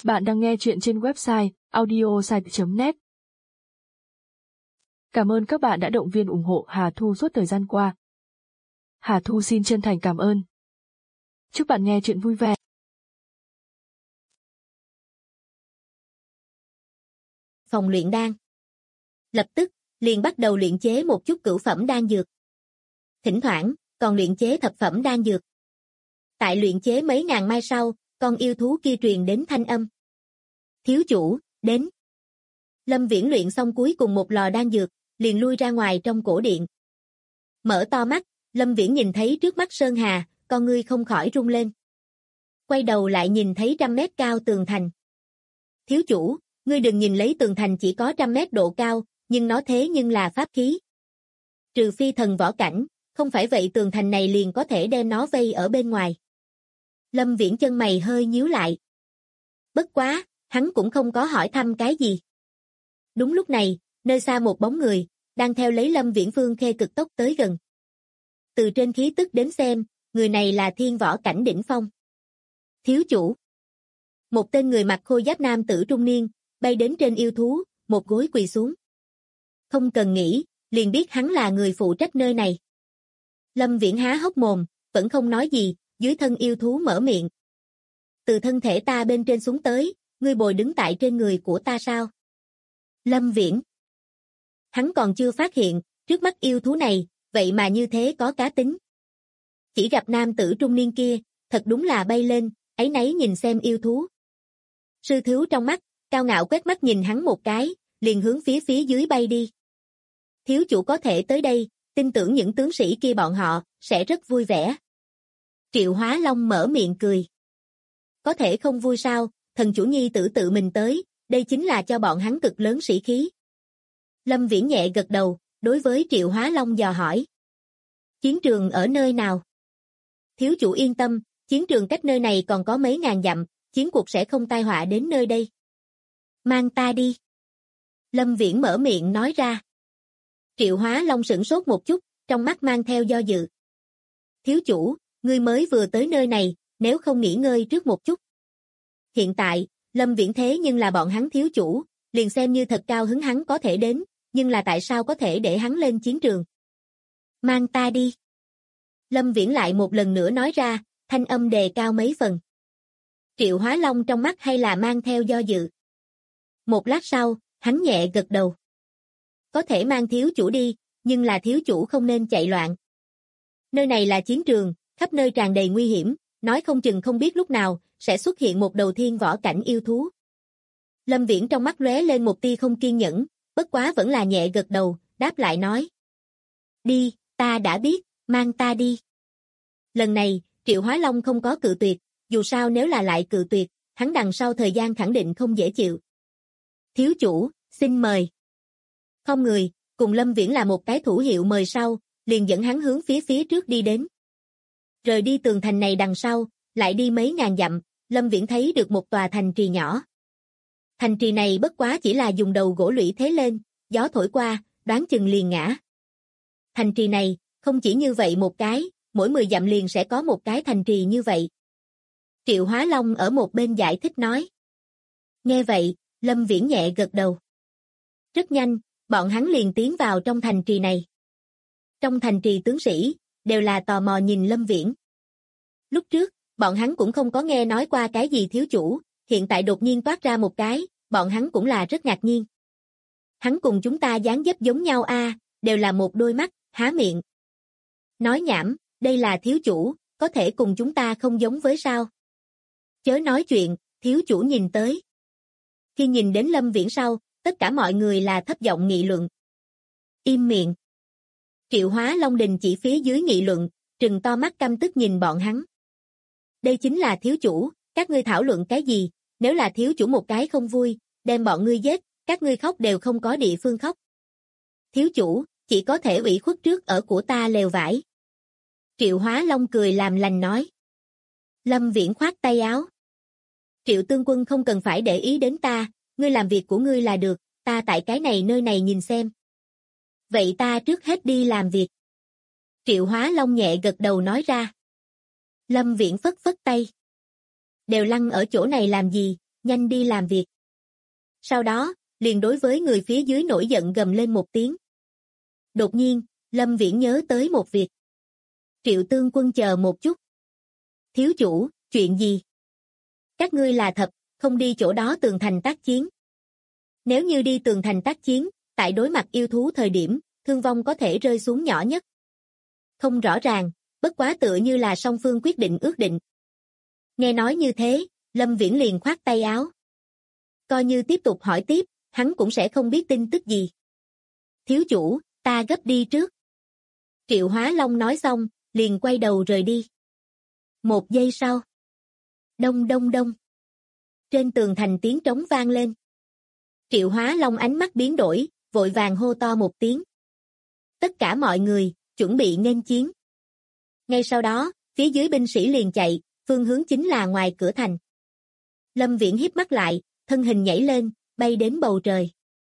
Bạn đang nghe chuyện trên website audiosite.net. Cảm ơn các bạn đã động viên ủng hộ Hà Thu suốt thời gian qua. Hà Thu xin chân thành cảm ơn. Chúc bạn nghe chuyện vui vẻ. Phòng luyện đan. Lập tức, liền bắt đầu luyện chế một chút cửu phẩm đan dược. Thỉnh thoảng, còn luyện chế thập phẩm đan dược. Tại luyện chế mấy ngàn mai sau, con yêu thú kia truyền đến thanh âm. Thiếu chủ, đến. Lâm Viễn luyện xong cuối cùng một lò đan dược, liền lui ra ngoài trong cổ điện. Mở to mắt, Lâm Viễn nhìn thấy trước mắt Sơn Hà, con ngươi không khỏi rung lên. Quay đầu lại nhìn thấy 100 mét cao tường thành. Thiếu chủ, ngươi đừng nhìn lấy tường thành chỉ có 100 mét độ cao, nhưng nó thế nhưng là pháp khí. Trừ phi thần võ cảnh, không phải vậy tường thành này liền có thể đem nó vây ở bên ngoài. Lâm Viễn chân mày hơi nhíu lại. Bất quá, hắn cũng không có hỏi thăm cái gì. Đúng lúc này, nơi xa một bóng người, đang theo lấy Lâm Viễn phương khê cực tốc tới gần. Từ trên khí tức đến xem, người này là thiên võ cảnh đỉnh phong. Thiếu chủ. Một tên người mặc khôi giáp nam tử trung niên, bay đến trên yêu thú, một gối quỳ xuống. Không cần nghĩ, liền biết hắn là người phụ trách nơi này. Lâm Viễn há hốc mồm, vẫn không nói gì, dưới thân yêu thú mở miệng. Từ thân thể ta bên trên xuống tới, ngươi bồi đứng tại trên người của ta sao? Lâm Viễn. Hắn còn chưa phát hiện, trước mắt yêu thú này, vậy mà như thế có cá tính. Chỉ gặp nam tử trung niên kia, thật đúng là bay lên, áy náy nhìn xem yêu thú. Sư thiếu trong mắt, cao ngạo quét mắt nhìn hắn một cái, liền hướng phía dưới bay đi. Thiếu chủ có thể tới đây, tin tưởng những tướng sĩ kia bọn họ, sẽ rất vui vẻ. Triệu Hóa Long mở miệng cười. Có thể không vui sao, thần chủ nhi tử tự mình tới, đây chính là cho bọn hắn cực lớn sĩ khí. Lâm Viễn nhẹ gật đầu, đối với Triệu Hóa Long dò hỏi. Chiến trường ở nơi nào? Thiếu chủ yên tâm, chiến trường cách nơi này còn có mấy ngàn dặm, chiến cuộc sẽ không tai họa đến nơi đây. Mang ta đi. Lâm Viễn mở miệng nói ra. Triệu Hóa Long sửng sốt một chút, trong mắt mang theo do dự. Thiếu chủ, ngươi mới vừa tới nơi này, nếu không nghỉ ngơi trước một chút. Hiện tại, Lâm Viễn thế nhưng là bọn hắn thiếu chủ, liền xem như thật cao hứng hắn có thể đến, nhưng là tại sao có thể để hắn lên chiến trường? Mang ta đi. Lâm Viễn lại một lần nữa nói ra, thanh âm đề cao mấy phần. Triệu Hóa Long trong mắt hay là mang theo do dự. Một lát sau, hắn nhẹ gật đầu. Có thể mang thiếu chủ đi, nhưng là thiếu chủ không nên chạy loạn. Nơi này là chiến trường, khắp nơi tràn đầy nguy hiểm, nói không chừng không biết lúc nào, sẽ xuất hiện một đầu thiên võ cảnh yêu thú. Lâm Viễn trong mắt lóe lên một tia không kiên nhẫn, bất quá vẫn là nhẹ gật đầu, đáp lại nói. Đi, ta đã biết, mang ta đi. Lần này, Triệu Hóa Long không có cự tuyệt, dù sao nếu là lại cự tuyệt, hắn đằng sau thời gian khẳng định không dễ chịu. Thiếu chủ, xin mời. Không người, cùng Lâm Viễn là một cái thủ hiệu mời sau, liền dẫn hắn hướng phía trước đi đến. Rời đi tường thành này đằng sau, lại đi mấy ngàn dặm, Lâm Viễn thấy được một tòa thành trì nhỏ. Thành trì này bất quá chỉ là dùng đầu gỗ lũy thế lên, gió thổi qua, đoán chừng liền ngã. Thành trì này, không chỉ như vậy một cái, mỗi 10 dặm liền sẽ có một cái thành trì như vậy. Triệu Hóa Long ở một bên giải thích nói. Nghe vậy, Lâm Viễn nhẹ gật đầu. Rất nhanh, bọn hắn liền tiến vào trong thành trì này. Trong thành trì tướng sĩ, đều là tò mò nhìn Lâm Viễn. Lúc trước, bọn hắn cũng không có nghe nói qua cái gì thiếu chủ, hiện tại đột nhiên toát ra một cái, bọn hắn cũng là rất ngạc nhiên. Hắn cùng chúng ta dáng dấp giống nhau a, đều là một đôi mắt, há miệng. Nói nhảm, đây là thiếu chủ, có thể cùng chúng ta không giống với sao? Chớ nói chuyện, thiếu chủ nhìn tới. Khi nhìn đến Lâm Viễn sau, tất cả mọi người là thấp giọng nghị luận. Im miệng. Triệu Hóa Long đình chỉ phía dưới nghị luận, trừng to mắt căm tức nhìn bọn hắn. Đây chính là thiếu chủ, các ngươi thảo luận cái gì, nếu là thiếu chủ một cái không vui, đem bọn ngươi giết, các ngươi khóc đều không có địa phương khóc. Thiếu chủ, chỉ có thể ủy khuất trước ở của ta lều vải. Triệu Hóa Long cười làm lành nói. Lâm Viễn khoát tay áo. Triệu tướng quân không cần phải để ý đến ta, ngươi làm việc của ngươi là được, ta tại cái này nơi này nhìn xem. Vậy ta trước hết đi làm việc. Triệu Hóa Long nhẹ gật đầu nói ra. Lâm Viễn phất phất tay. Đều lăn ở chỗ này làm gì, nhanh đi làm việc. Sau đó, liền đối với người phía dưới nổi giận gầm lên một tiếng. Đột nhiên, Lâm Viễn nhớ tới một việc. Triệu Tương Quân chờ một chút. Thiếu chủ, chuyện gì? Các ngươi là thật, không đi chỗ đó tường thành tác chiến. Nếu như đi tường thành tác chiến, tại đối mặt yêu thú thời điểm, thương vong có thể rơi xuống nhỏ nhất. Không rõ ràng, bất quá tựa như là song phương quyết định ước định. Nghe nói như thế, Lâm Viễn liền khoát tay áo. Coi như tiếp tục hỏi tiếp, hắn cũng sẽ không biết tin tức gì. Thiếu chủ, ta gấp đi trước. Triệu Hóa Long nói xong, liền quay đầu rời đi. Một giây sau. Đông đông đông. Trên tường thành tiếng trống vang lên. Triệu Hóa Long ánh mắt biến đổi, vội vàng hô to một tiếng. Tất cả mọi người, chuẩn bị nghênh chiến. Ngay sau đó, phía dưới binh sĩ liền chạy, phương hướng chính là ngoài cửa thành. Lâm Viễn híp mắt lại, thân hình nhảy lên, bay đến bầu trời.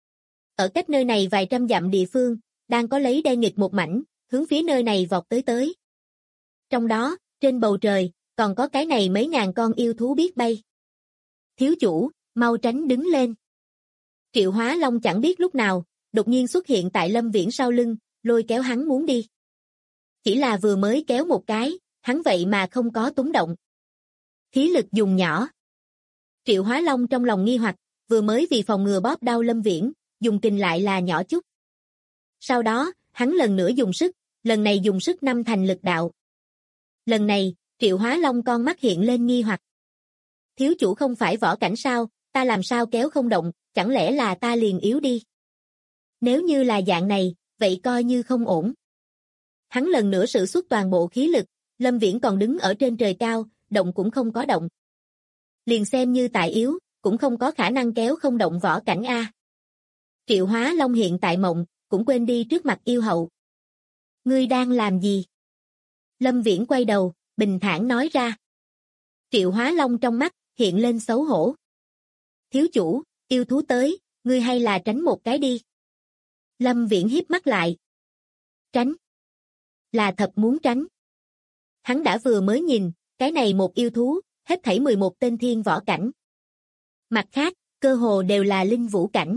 Ở cách nơi này vài trăm dặm địa phương, đang có lấy đen nghịch một mảnh, hướng phía nơi này vọt tới. Trong đó, trên bầu trời, còn có cái này mấy ngàn con yêu thú biết bay. Thiếu chủ, mau tránh đứng lên. Triệu Hóa Long chẳng biết lúc nào, đột nhiên xuất hiện tại Lâm Viễn sau lưng, lôi kéo hắn muốn đi. Chỉ là vừa mới kéo một cái, hắn vậy mà không có túng động. Khí lực dùng nhỏ. Triệu Hóa Long trong lòng nghi hoặc, vừa mới vì phòng ngừa bóp đau Lâm Viễn, dùng kình lại là nhỏ chút. Sau đó, hắn lần nữa dùng sức, lần này dùng sức năm thành lực đạo. Lần này, Triệu Hóa Long con mắt hiện lên nghi hoặc. Thiếu chủ không phải võ cảnh sao, ta làm sao kéo không động, chẳng lẽ là ta liền yếu đi? Nếu như là dạng này, vậy coi như không ổn. Hắn lần nữa sử xuất toàn bộ khí lực, Lâm Viễn còn đứng ở trên trời cao, động cũng không có động. Liền xem như tại yếu, cũng không có khả năng kéo không động võ cảnh A. Triệu Hóa Long hiện tại mộng, cũng quên đi trước mặt yêu hậu. Ngươi đang làm gì? Lâm Viễn quay đầu, bình thản nói ra. Triệu Hóa Long trong mắt, hiện lên xấu hổ. Thiếu chủ, yêu thú tới, ngươi hay là tránh một cái đi. Lâm Viễn híp mắt lại. Tránh? Là thật muốn tránh. Hắn đã vừa mới nhìn, cái này một yêu thú, hết thảy 11 tên thiên võ cảnh. Mặt khác, cơ hồ đều là linh vũ cảnh.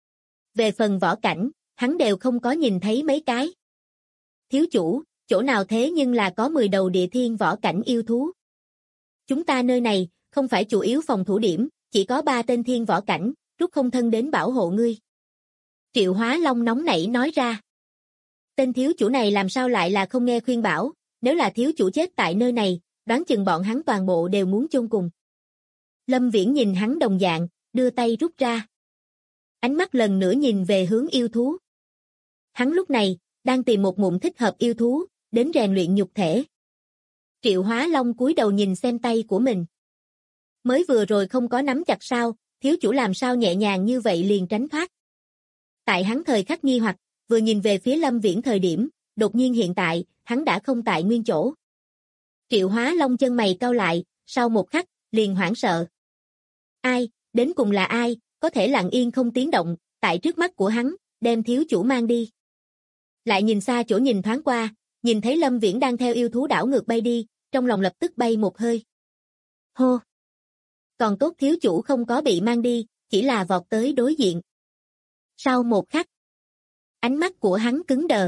Về phần võ cảnh, hắn đều không có nhìn thấy mấy cái. Thiếu chủ, chỗ nào thế nhưng là có 10 đầu địa thiên võ cảnh yêu thú. Chúng ta nơi này, không phải chủ yếu phòng thủ điểm, chỉ có 3 tên thiên võ cảnh, rút không thân đến bảo hộ ngươi. Triệu Hóa Long nóng nảy nói ra. Tên thiếu chủ này làm sao lại là không nghe khuyên bảo, nếu là thiếu chủ chết tại nơi này, đoán chừng bọn hắn toàn bộ đều muốn chôn cùng. Lâm Viễn nhìn hắn đồng dạng, đưa tay rút ra. Ánh mắt lần nữa nhìn về hướng yêu thú. Hắn lúc này, đang tìm một ngụm thích hợp yêu thú, đến rèn luyện nhục thể. Triệu Hóa Long cúi đầu nhìn xem tay của mình. Mới vừa rồi không có nắm chặt sao, thiếu chủ làm sao nhẹ nhàng như vậy liền tránh thoát. Tại hắn thời khắc nghi hoặc, vừa nhìn về phía Lâm Viễn thời điểm, đột nhiên hiện tại, hắn đã không tại nguyên chỗ. Triệu Hóa Long chân mày cau lại, sau một khắc, liền hoảng sợ. Ai, đến cùng là ai, có thể lặng yên không tiếng động, tại trước mắt của hắn, đem thiếu chủ mang đi. Lại nhìn xa chỗ nhìn thoáng qua, nhìn thấy Lâm Viễn đang theo yêu thú đảo ngược bay đi, trong lòng lập tức bay một hơi. Hô! Còn tốt thiếu chủ không có bị mang đi, chỉ là vọt tới đối diện. Sau một khắc, ánh mắt của hắn cứng đờ.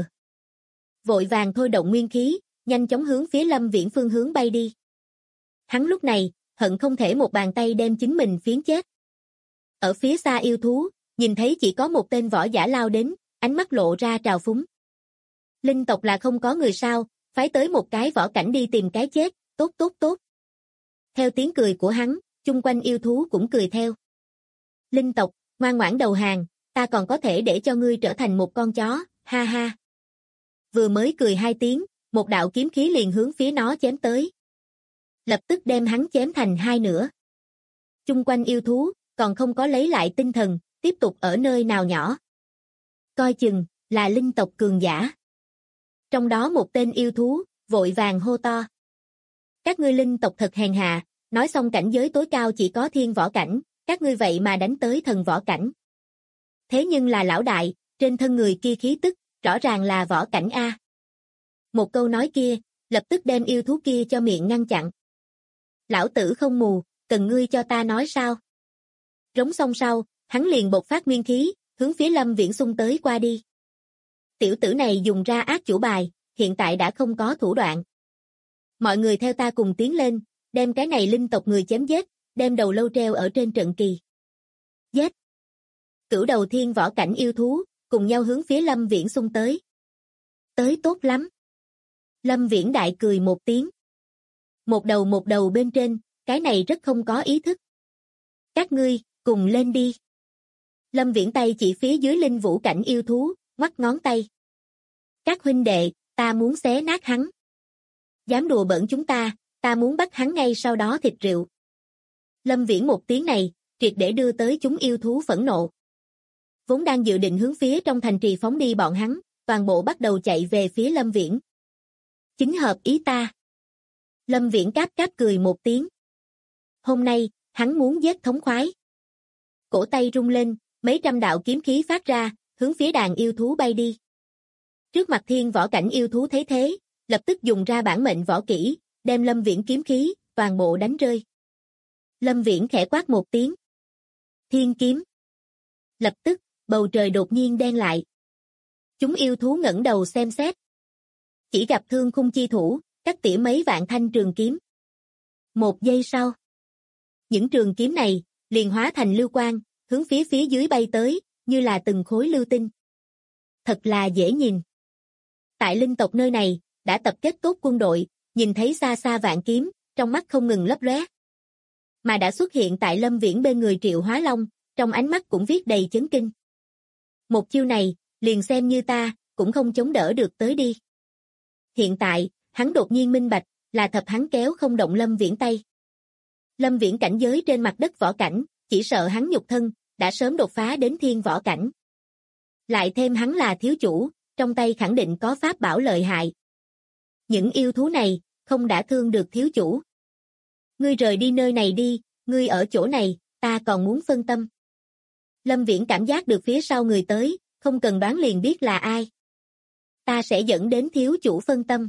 Vội vàng thôi động nguyên khí, nhanh chóng hướng phía Lâm Viễn phương hướng bay đi. Hắn lúc này, hận không thể một bàn tay đem chính mình phiến chết. Ở phía xa yêu thú, nhìn thấy chỉ có một tên võ giả lao đến, ánh mắt lộ ra trào phúng. Linh tộc là không có người sao, phái tới một cái võ cảnh đi tìm cái chết, tốt tốt tốt. Theo tiếng cười của hắn, chung quanh yêu thú cũng cười theo. Linh tộc, ngoan ngoãn đầu hàng, ta còn có thể để cho ngươi trở thành một con chó, ha ha. Vừa mới cười 2 tiếng, một đạo kiếm khí liền hướng phía nó chém tới. Lập tức đem hắn chém thành 2 nửa. Chung quanh yêu thú, còn không có lấy lại tinh thần, tiếp tục ở nơi nào nhỏ. Coi chừng, là linh tộc cường giả. Trong đó một tên yêu thú, vội vàng hô to. Các ngươi linh tộc thật hèn hạ, nói xong cảnh giới tối cao chỉ có thiên võ cảnh, các ngươi vậy mà đánh tới thần võ cảnh. Thế nhưng là lão đại, trên thân người kia khí tức, rõ ràng là võ cảnh A. Một câu nói kia, lập tức đem yêu thú kia cho miệng ngăn chặn. Lão tử không mù, cần ngươi cho ta nói sao? Rống xong sau, hắn liền bộc phát nguyên khí, hướng phía Lâm Viễn xung tới qua đi. Tiểu tử này dùng ra ác chủ bài, hiện tại đã không có thủ đoạn. Mọi người theo ta cùng tiến lên, đem cái này linh tộc người chém giết, đem đầu lâu treo ở trên trận kỳ. Giết! Cửu đầu thiên võ cảnh yêu thú, cùng nhau hướng phía Lâm Viễn xung tới. Tới tốt lắm! Lâm Viễn đại cười một tiếng. Một đầu bên trên, cái này rất không có ý thức. Các ngươi, cùng lên đi. Lâm Viễn tay chỉ phía dưới linh vũ cảnh yêu thú, ngoắc ngón tay. Các huynh đệ, ta muốn xé nát hắn. Dám đùa bỡn chúng ta muốn bắt hắn ngay sau đó thịt rượu. Lâm Viễn một tiếng này, triệt để đưa tới chúng yêu thú phẫn nộ. Vốn đang dự định hướng phía trong thành trì phóng đi bọn hắn, toàn bộ bắt đầu chạy về phía Lâm Viễn. Chính hợp ý ta. Lâm Viễn cáp cười một tiếng. Hôm nay, hắn muốn giết thống khoái. Cổ tay rung lên, mấy trăm đạo kiếm khí phát ra, hướng phía đàn yêu thú bay đi. Trước mặt thiên võ cảnh yêu thú thấy thế, lập tức dùng ra bản mệnh võ kỹ, đem Lâm Viễn kiếm khí, toàn bộ đánh rơi. Lâm Viễn khẽ quát một tiếng. Thiên kiếm. Lập tức, bầu trời đột nhiên đen lại. Chúng yêu thú ngẩng đầu xem xét. Chỉ gặp thương khung chi thủ, cắt tỉa mấy vạn thanh trường kiếm. Một giây sau, những trường kiếm này liền hóa thành lưu quang, hướng phía dưới bay tới, như là từng khối lưu tinh. Thật là dễ nhìn. Tại linh tộc nơi này, đã tập kết tốt quân đội, nhìn thấy xa xa vạn kiếm, trong mắt không ngừng lấp lóe. Mà đã xuất hiện tại Lâm Viễn bên người Triệu Hóa Long, trong ánh mắt cũng viết đầy chấn kinh. Một chiêu này, liền xem như ta, cũng không chống đỡ được tới đi. Hiện tại, hắn đột nhiên minh bạch, là thập hắn kéo không động Lâm Viễn tay. Lâm Viễn cảnh giới trên mặt đất võ cảnh, chỉ sợ hắn nhục thân, đã sớm đột phá đến thiên võ cảnh. Lại thêm hắn là thiếu chủ, trong tay khẳng định có pháp bảo lợi hại. Những yêu thú này, không đã thương được thiếu chủ. Ngươi rời đi nơi này đi, ngươi ở chỗ này, ta còn muốn phân tâm. Lâm Viễn cảm giác được phía sau người tới, không cần đoán liền biết là ai. Ta sẽ dẫn đến thiếu chủ phân tâm.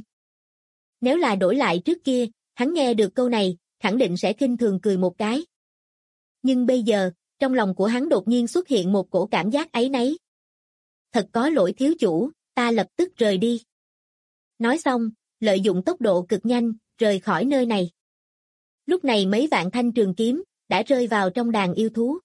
Nếu là đổi lại trước kia, hắn nghe được câu này, khẳng định sẽ khinh thường cười một cái. Nhưng bây giờ, trong lòng của hắn đột nhiên xuất hiện một cổ cảm giác áy náy. Thật có lỗi thiếu chủ, ta lập tức rời đi. Nói xong, lợi dụng tốc độ cực nhanh, rời khỏi nơi này. Lúc này mấy vạn thanh trường kiếm, đã rơi vào trong đàn yêu thú.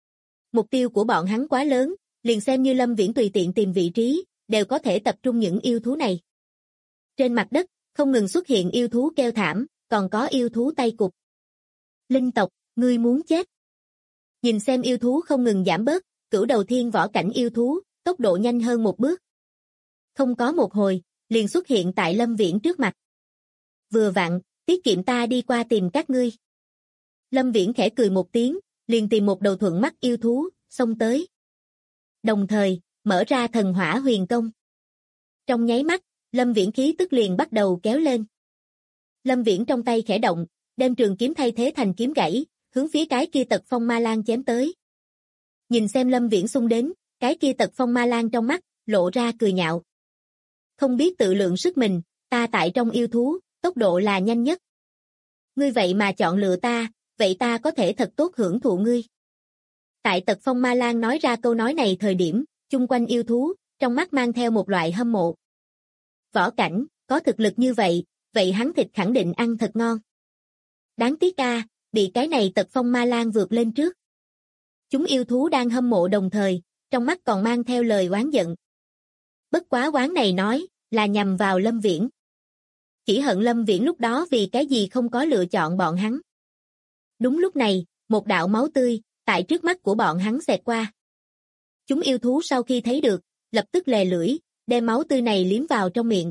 Mục tiêu của bọn hắn quá lớn, liền xem như Lâm Viễn tùy tiện tìm vị trí, đều có thể tập trung những yêu thú này. Trên mặt đất, không ngừng xuất hiện yêu thú kêu thảm, còn có yêu thú tay cụt. Linh tộc, ngươi muốn chết. Nhìn xem yêu thú không ngừng giảm bớt, cửu đầu thiên võ cảnh yêu thú, tốc độ nhanh hơn một bước. Không có một hồi, liền xuất hiện tại Lâm Viễn trước mặt. Vừa vặn, tiết kiệm ta đi qua tìm các ngươi. Lâm Viễn khẽ cười một tiếng, liền tìm một đầu thuận mắt yêu thú, xông tới. Đồng thời, mở ra thần hỏa huyền công. Trong nháy mắt, Lâm Viễn khí tức liền bắt đầu kéo lên. Lâm Viễn trong tay khẽ động, đem trường kiếm thay thế thành kiếm gãy, hướng phía cái kia Tật Phong Ma Lang chém tới. Nhìn xem Lâm Viễn xung đến, cái kia Tật Phong Ma Lang trong mắt, lộ ra cười nhạo. Không biết tự lượng sức mình, ta tại trong yêu thú, tốc độ là nhanh nhất. Ngươi vậy mà chọn lựa ta, vậy ta có thể thật tốt hưởng thụ ngươi. Tại Tật Phong Ma Lang nói ra câu nói này thời điểm, chung quanh yêu thú, trong mắt mang theo một loại hâm mộ. Võ cảnh, có thực lực như vậy, vậy hắn thịt khẳng định ăn thật ngon. Đáng tiếc a, bị cái này Tật Phong Ma Lang vượt lên trước. Chúng yêu thú đang hâm mộ đồng thời, trong mắt còn mang theo lời oán giận. Bất quá oán này nói, là nhằm vào Lâm Viễn. Chỉ hận Lâm Viễn lúc đó vì cái gì không có lựa chọn bọn hắn. Đúng lúc này, một đạo máu tươi, tại trước mắt của bọn hắn xẹt qua. Chúng yêu thú sau khi thấy được, lập tức lè lưỡi, đem máu tươi này liếm vào trong miệng.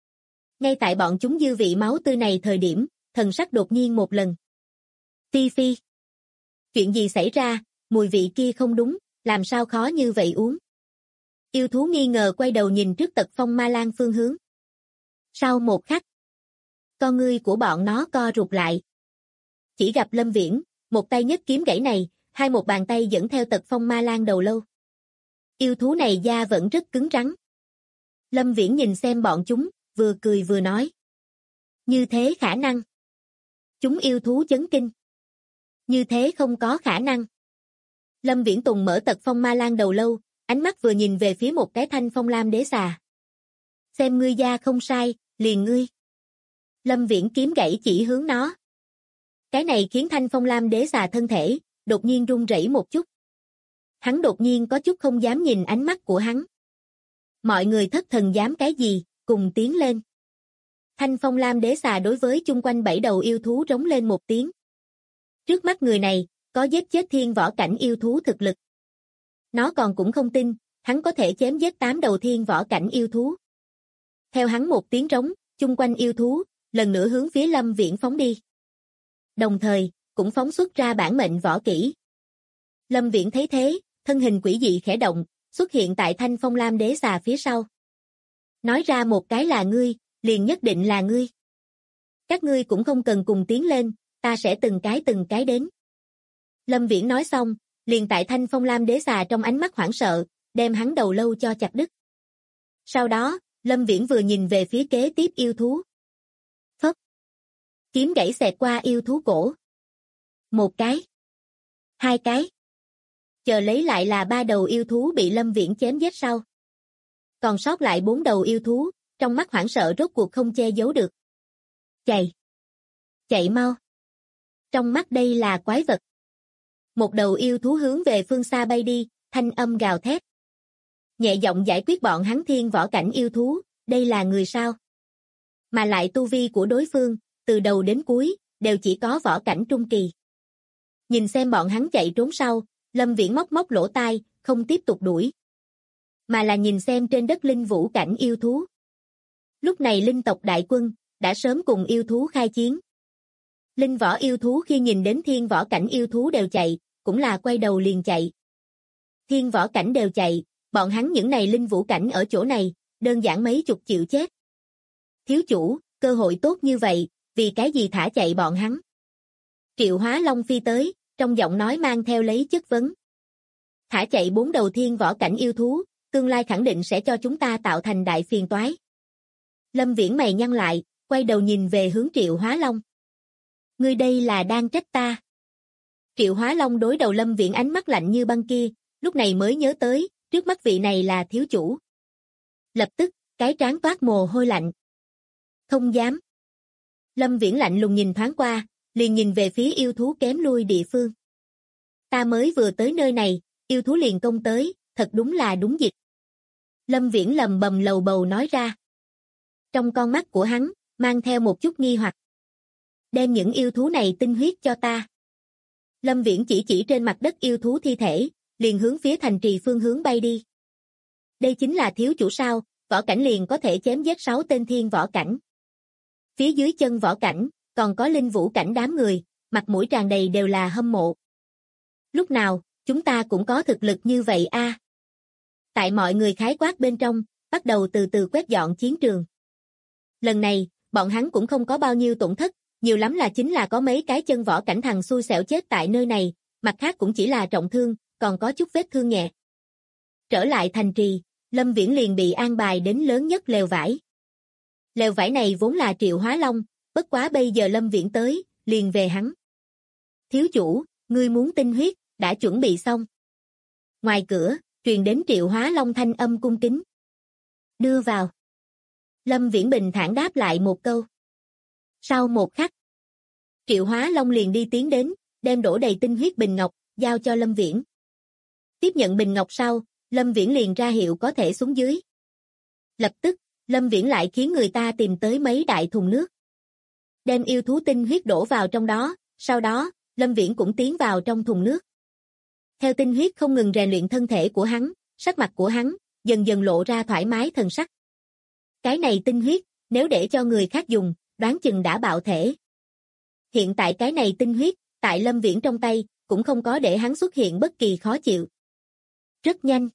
Ngay tại bọn chúng dư vị máu tươi này thời điểm, thần sắc đột nhiên một lần. Phi Phi. Chuyện gì xảy ra, mùi vị kia không đúng, làm sao khó như vậy uống. Yêu thú nghi ngờ quay đầu nhìn trước Tật Phong Ma Lang phương hướng. Sau một khắc, con ngươi của bọn nó co rụt lại. Chỉ gặp Lâm Viễn, một tay nhấc kiếm gãy này, hai một bàn tay dẫn theo Tật Phong Ma Lang đầu lâu. Yêu thú này da vẫn rất cứng rắn. Lâm Viễn nhìn xem bọn chúng, vừa cười vừa nói. Như thế khả năng. Chúng yêu thú chấn kinh. Như thế không có khả năng. Lâm Viễn Tùng mở Tật Phong Ma Lan đầu lâu, ánh mắt vừa nhìn về phía một cái Thanh Phong Lam đế xà. Xem ngươi gia không sai, liền ngươi. Lâm Viễn kiếm gãy chỉ hướng nó. Cái này khiến Thanh Phong Lam đế xà thân thể đột nhiên run rẩy một chút. Hắn đột nhiên có chút không dám nhìn ánh mắt của hắn. Mọi người thất thần dám cái gì, cùng tiến lên. Thanh Phong Lam đế xà đối với chung quanh 7 đầu yêu thú rống lên một tiếng. Trước mắt người này, có giết chết thiên võ cảnh yêu thú thực lực. Nó còn cũng không tin, hắn có thể chém giết 8 đầu thiên võ cảnh yêu thú. Theo hắn một tiếng rống, chung quanh yêu thú, lần nữa hướng phía Lâm Viễn phóng đi. Đồng thời, cũng phóng xuất ra bản mệnh võ kỹ. Lâm Viễn thấy thế, thân hình quỷ dị khẽ động, xuất hiện tại Thanh Phong Lam đế xà phía sau. Nói ra một cái là ngươi, liền nhất định là ngươi. Các ngươi cũng không cần cùng tiến lên, ta sẽ từng cái đến. Lâm Viễn nói xong, liền tại Thanh Phong Lam đế xà trong ánh mắt hoảng sợ, đem hắn đầu lâu cho chặt đứt. Sau đó, Lâm Viễn vừa nhìn về phía kế tiếp yêu thú. Phất. Kiếm gãy xẹt qua yêu thú cổ. Một cái. Hai cái. Chờ lấy lại là 3 đầu yêu thú bị Lâm Viễn chém giết sau. Còn sót lại 4 đầu yêu thú, trong mắt hoảng sợ rốt cuộc không che giấu được. Chạy. Chạy mau. Trong mắt đây là quái vật. Một đầu yêu thú hướng về phương xa bay đi, thanh âm gào thét. Nhẹ giọng giải quyết bọn hắn thiên võ cảnh yêu thú, đây là người sao? Mà lại tu vi của đối phương, từ đầu đến cuối, đều chỉ có võ cảnh trung kỳ. Nhìn xem bọn hắn chạy trốn sau, Lâm Viễn móc móc lỗ tai, không tiếp tục đuổi. Mà là nhìn xem trên đất linh vũ cảnh yêu thú. Lúc này linh tộc đại quân, đã sớm cùng yêu thú khai chiến. Linh võ yêu thú khi nhìn đến thiên võ cảnh yêu thú đều chạy, cũng là quay đầu liền chạy. Thiên võ cảnh đều chạy, bọn hắn những này linh vũ cảnh ở chỗ này, đơn giản mấy chục chịu chết. Thiếu chủ, cơ hội tốt như vậy, vì cái gì thả chạy bọn hắn? Triệu Hóa Long phi tới, trong giọng nói mang theo lấy chất vấn. Thả chạy 4 đầu thiên võ cảnh yêu thú, tương lai khẳng định sẽ cho chúng ta tạo thành đại phiền toái. Lâm Viễn mày nhăn lại, quay đầu nhìn về hướng Triệu Hóa Long. Ngươi đây là đang trách ta. Triệu Hóa Long đối đầu Lâm Viễn ánh mắt lạnh như băng kia, lúc này mới nhớ tới, trước mắt vị này là thiếu chủ. Lập tức, cái trán toát mồ hôi lạnh. Không dám. Lâm Viễn lạnh lùng nhìn thoáng qua, liền nhìn về phía yêu thú kém lui địa phương. Ta mới vừa tới nơi này, yêu thú liền công tới, thật đúng là đúng dịp. Lâm Viễn lầm bầm lầu bầu nói ra. Trong con mắt của hắn, mang theo một chút nghi hoặc. Đem những yêu thú này tinh huyết cho ta. Lâm Viễn chỉ trên mặt đất yêu thú thi thể, liền hướng phía thành trì phương hướng bay đi. Đây chính là thiếu chủ sao, võ cảnh liền có thể chém giết 6 tên thiên võ cảnh. Phía dưới chân võ cảnh, còn có linh vũ cảnh đám người, mặt mũi tràn đầy đều là hâm mộ. Lúc nào, chúng ta cũng có thực lực như vậy a. Tại mọi người khái quát bên trong, bắt đầu từ từ quét dọn chiến trường. Lần này, bọn hắn cũng không có bao nhiêu tổn thất, nhiều lắm là chính là có mấy cái chân võ cảnh thằng xui xẻo chết tại nơi này, mặt khác cũng chỉ là trọng thương, còn có chút vết thương nhẹ. Trở lại thành trì, Lâm Viễn liền bị an bài đến lớn nhất lều vải. Lều vải này vốn là Triệu Hóa Long, bất quá bây giờ Lâm Viễn tới, liền về hắn. Thiếu chủ, ngươi muốn tinh huyết, đã chuẩn bị xong. Ngoài cửa, truyền đến Triệu Hóa Long thanh âm cung kính. Đưa vào. Lâm Viễn bình thản đáp lại một câu. Sau một khắc, Triệu Hóa Long liền đi tiến đến, đem đổ đầy tinh huyết bình ngọc, giao cho Lâm Viễn. Tiếp nhận bình ngọc sau, Lâm Viễn liền ra hiệu có thể xuống dưới. Lập tức, Lâm Viễn lại khiến người ta tìm tới mấy đại thùng nước. Đem yêu thú tinh huyết đổ vào trong đó, sau đó, Lâm Viễn cũng tiến vào trong thùng nước. Theo tinh huyết không ngừng rèn luyện thân thể của hắn, sắc mặt của hắn, dần dần lộ ra thoải mái thần sắc. Cái này tinh huyết, nếu để cho người khác dùng, đoán chừng đã bạo thể. Hiện tại cái này tinh huyết, tại Lâm Viễn trong tay, cũng không có để hắn xuất hiện bất kỳ khó chịu. Rất nhanh.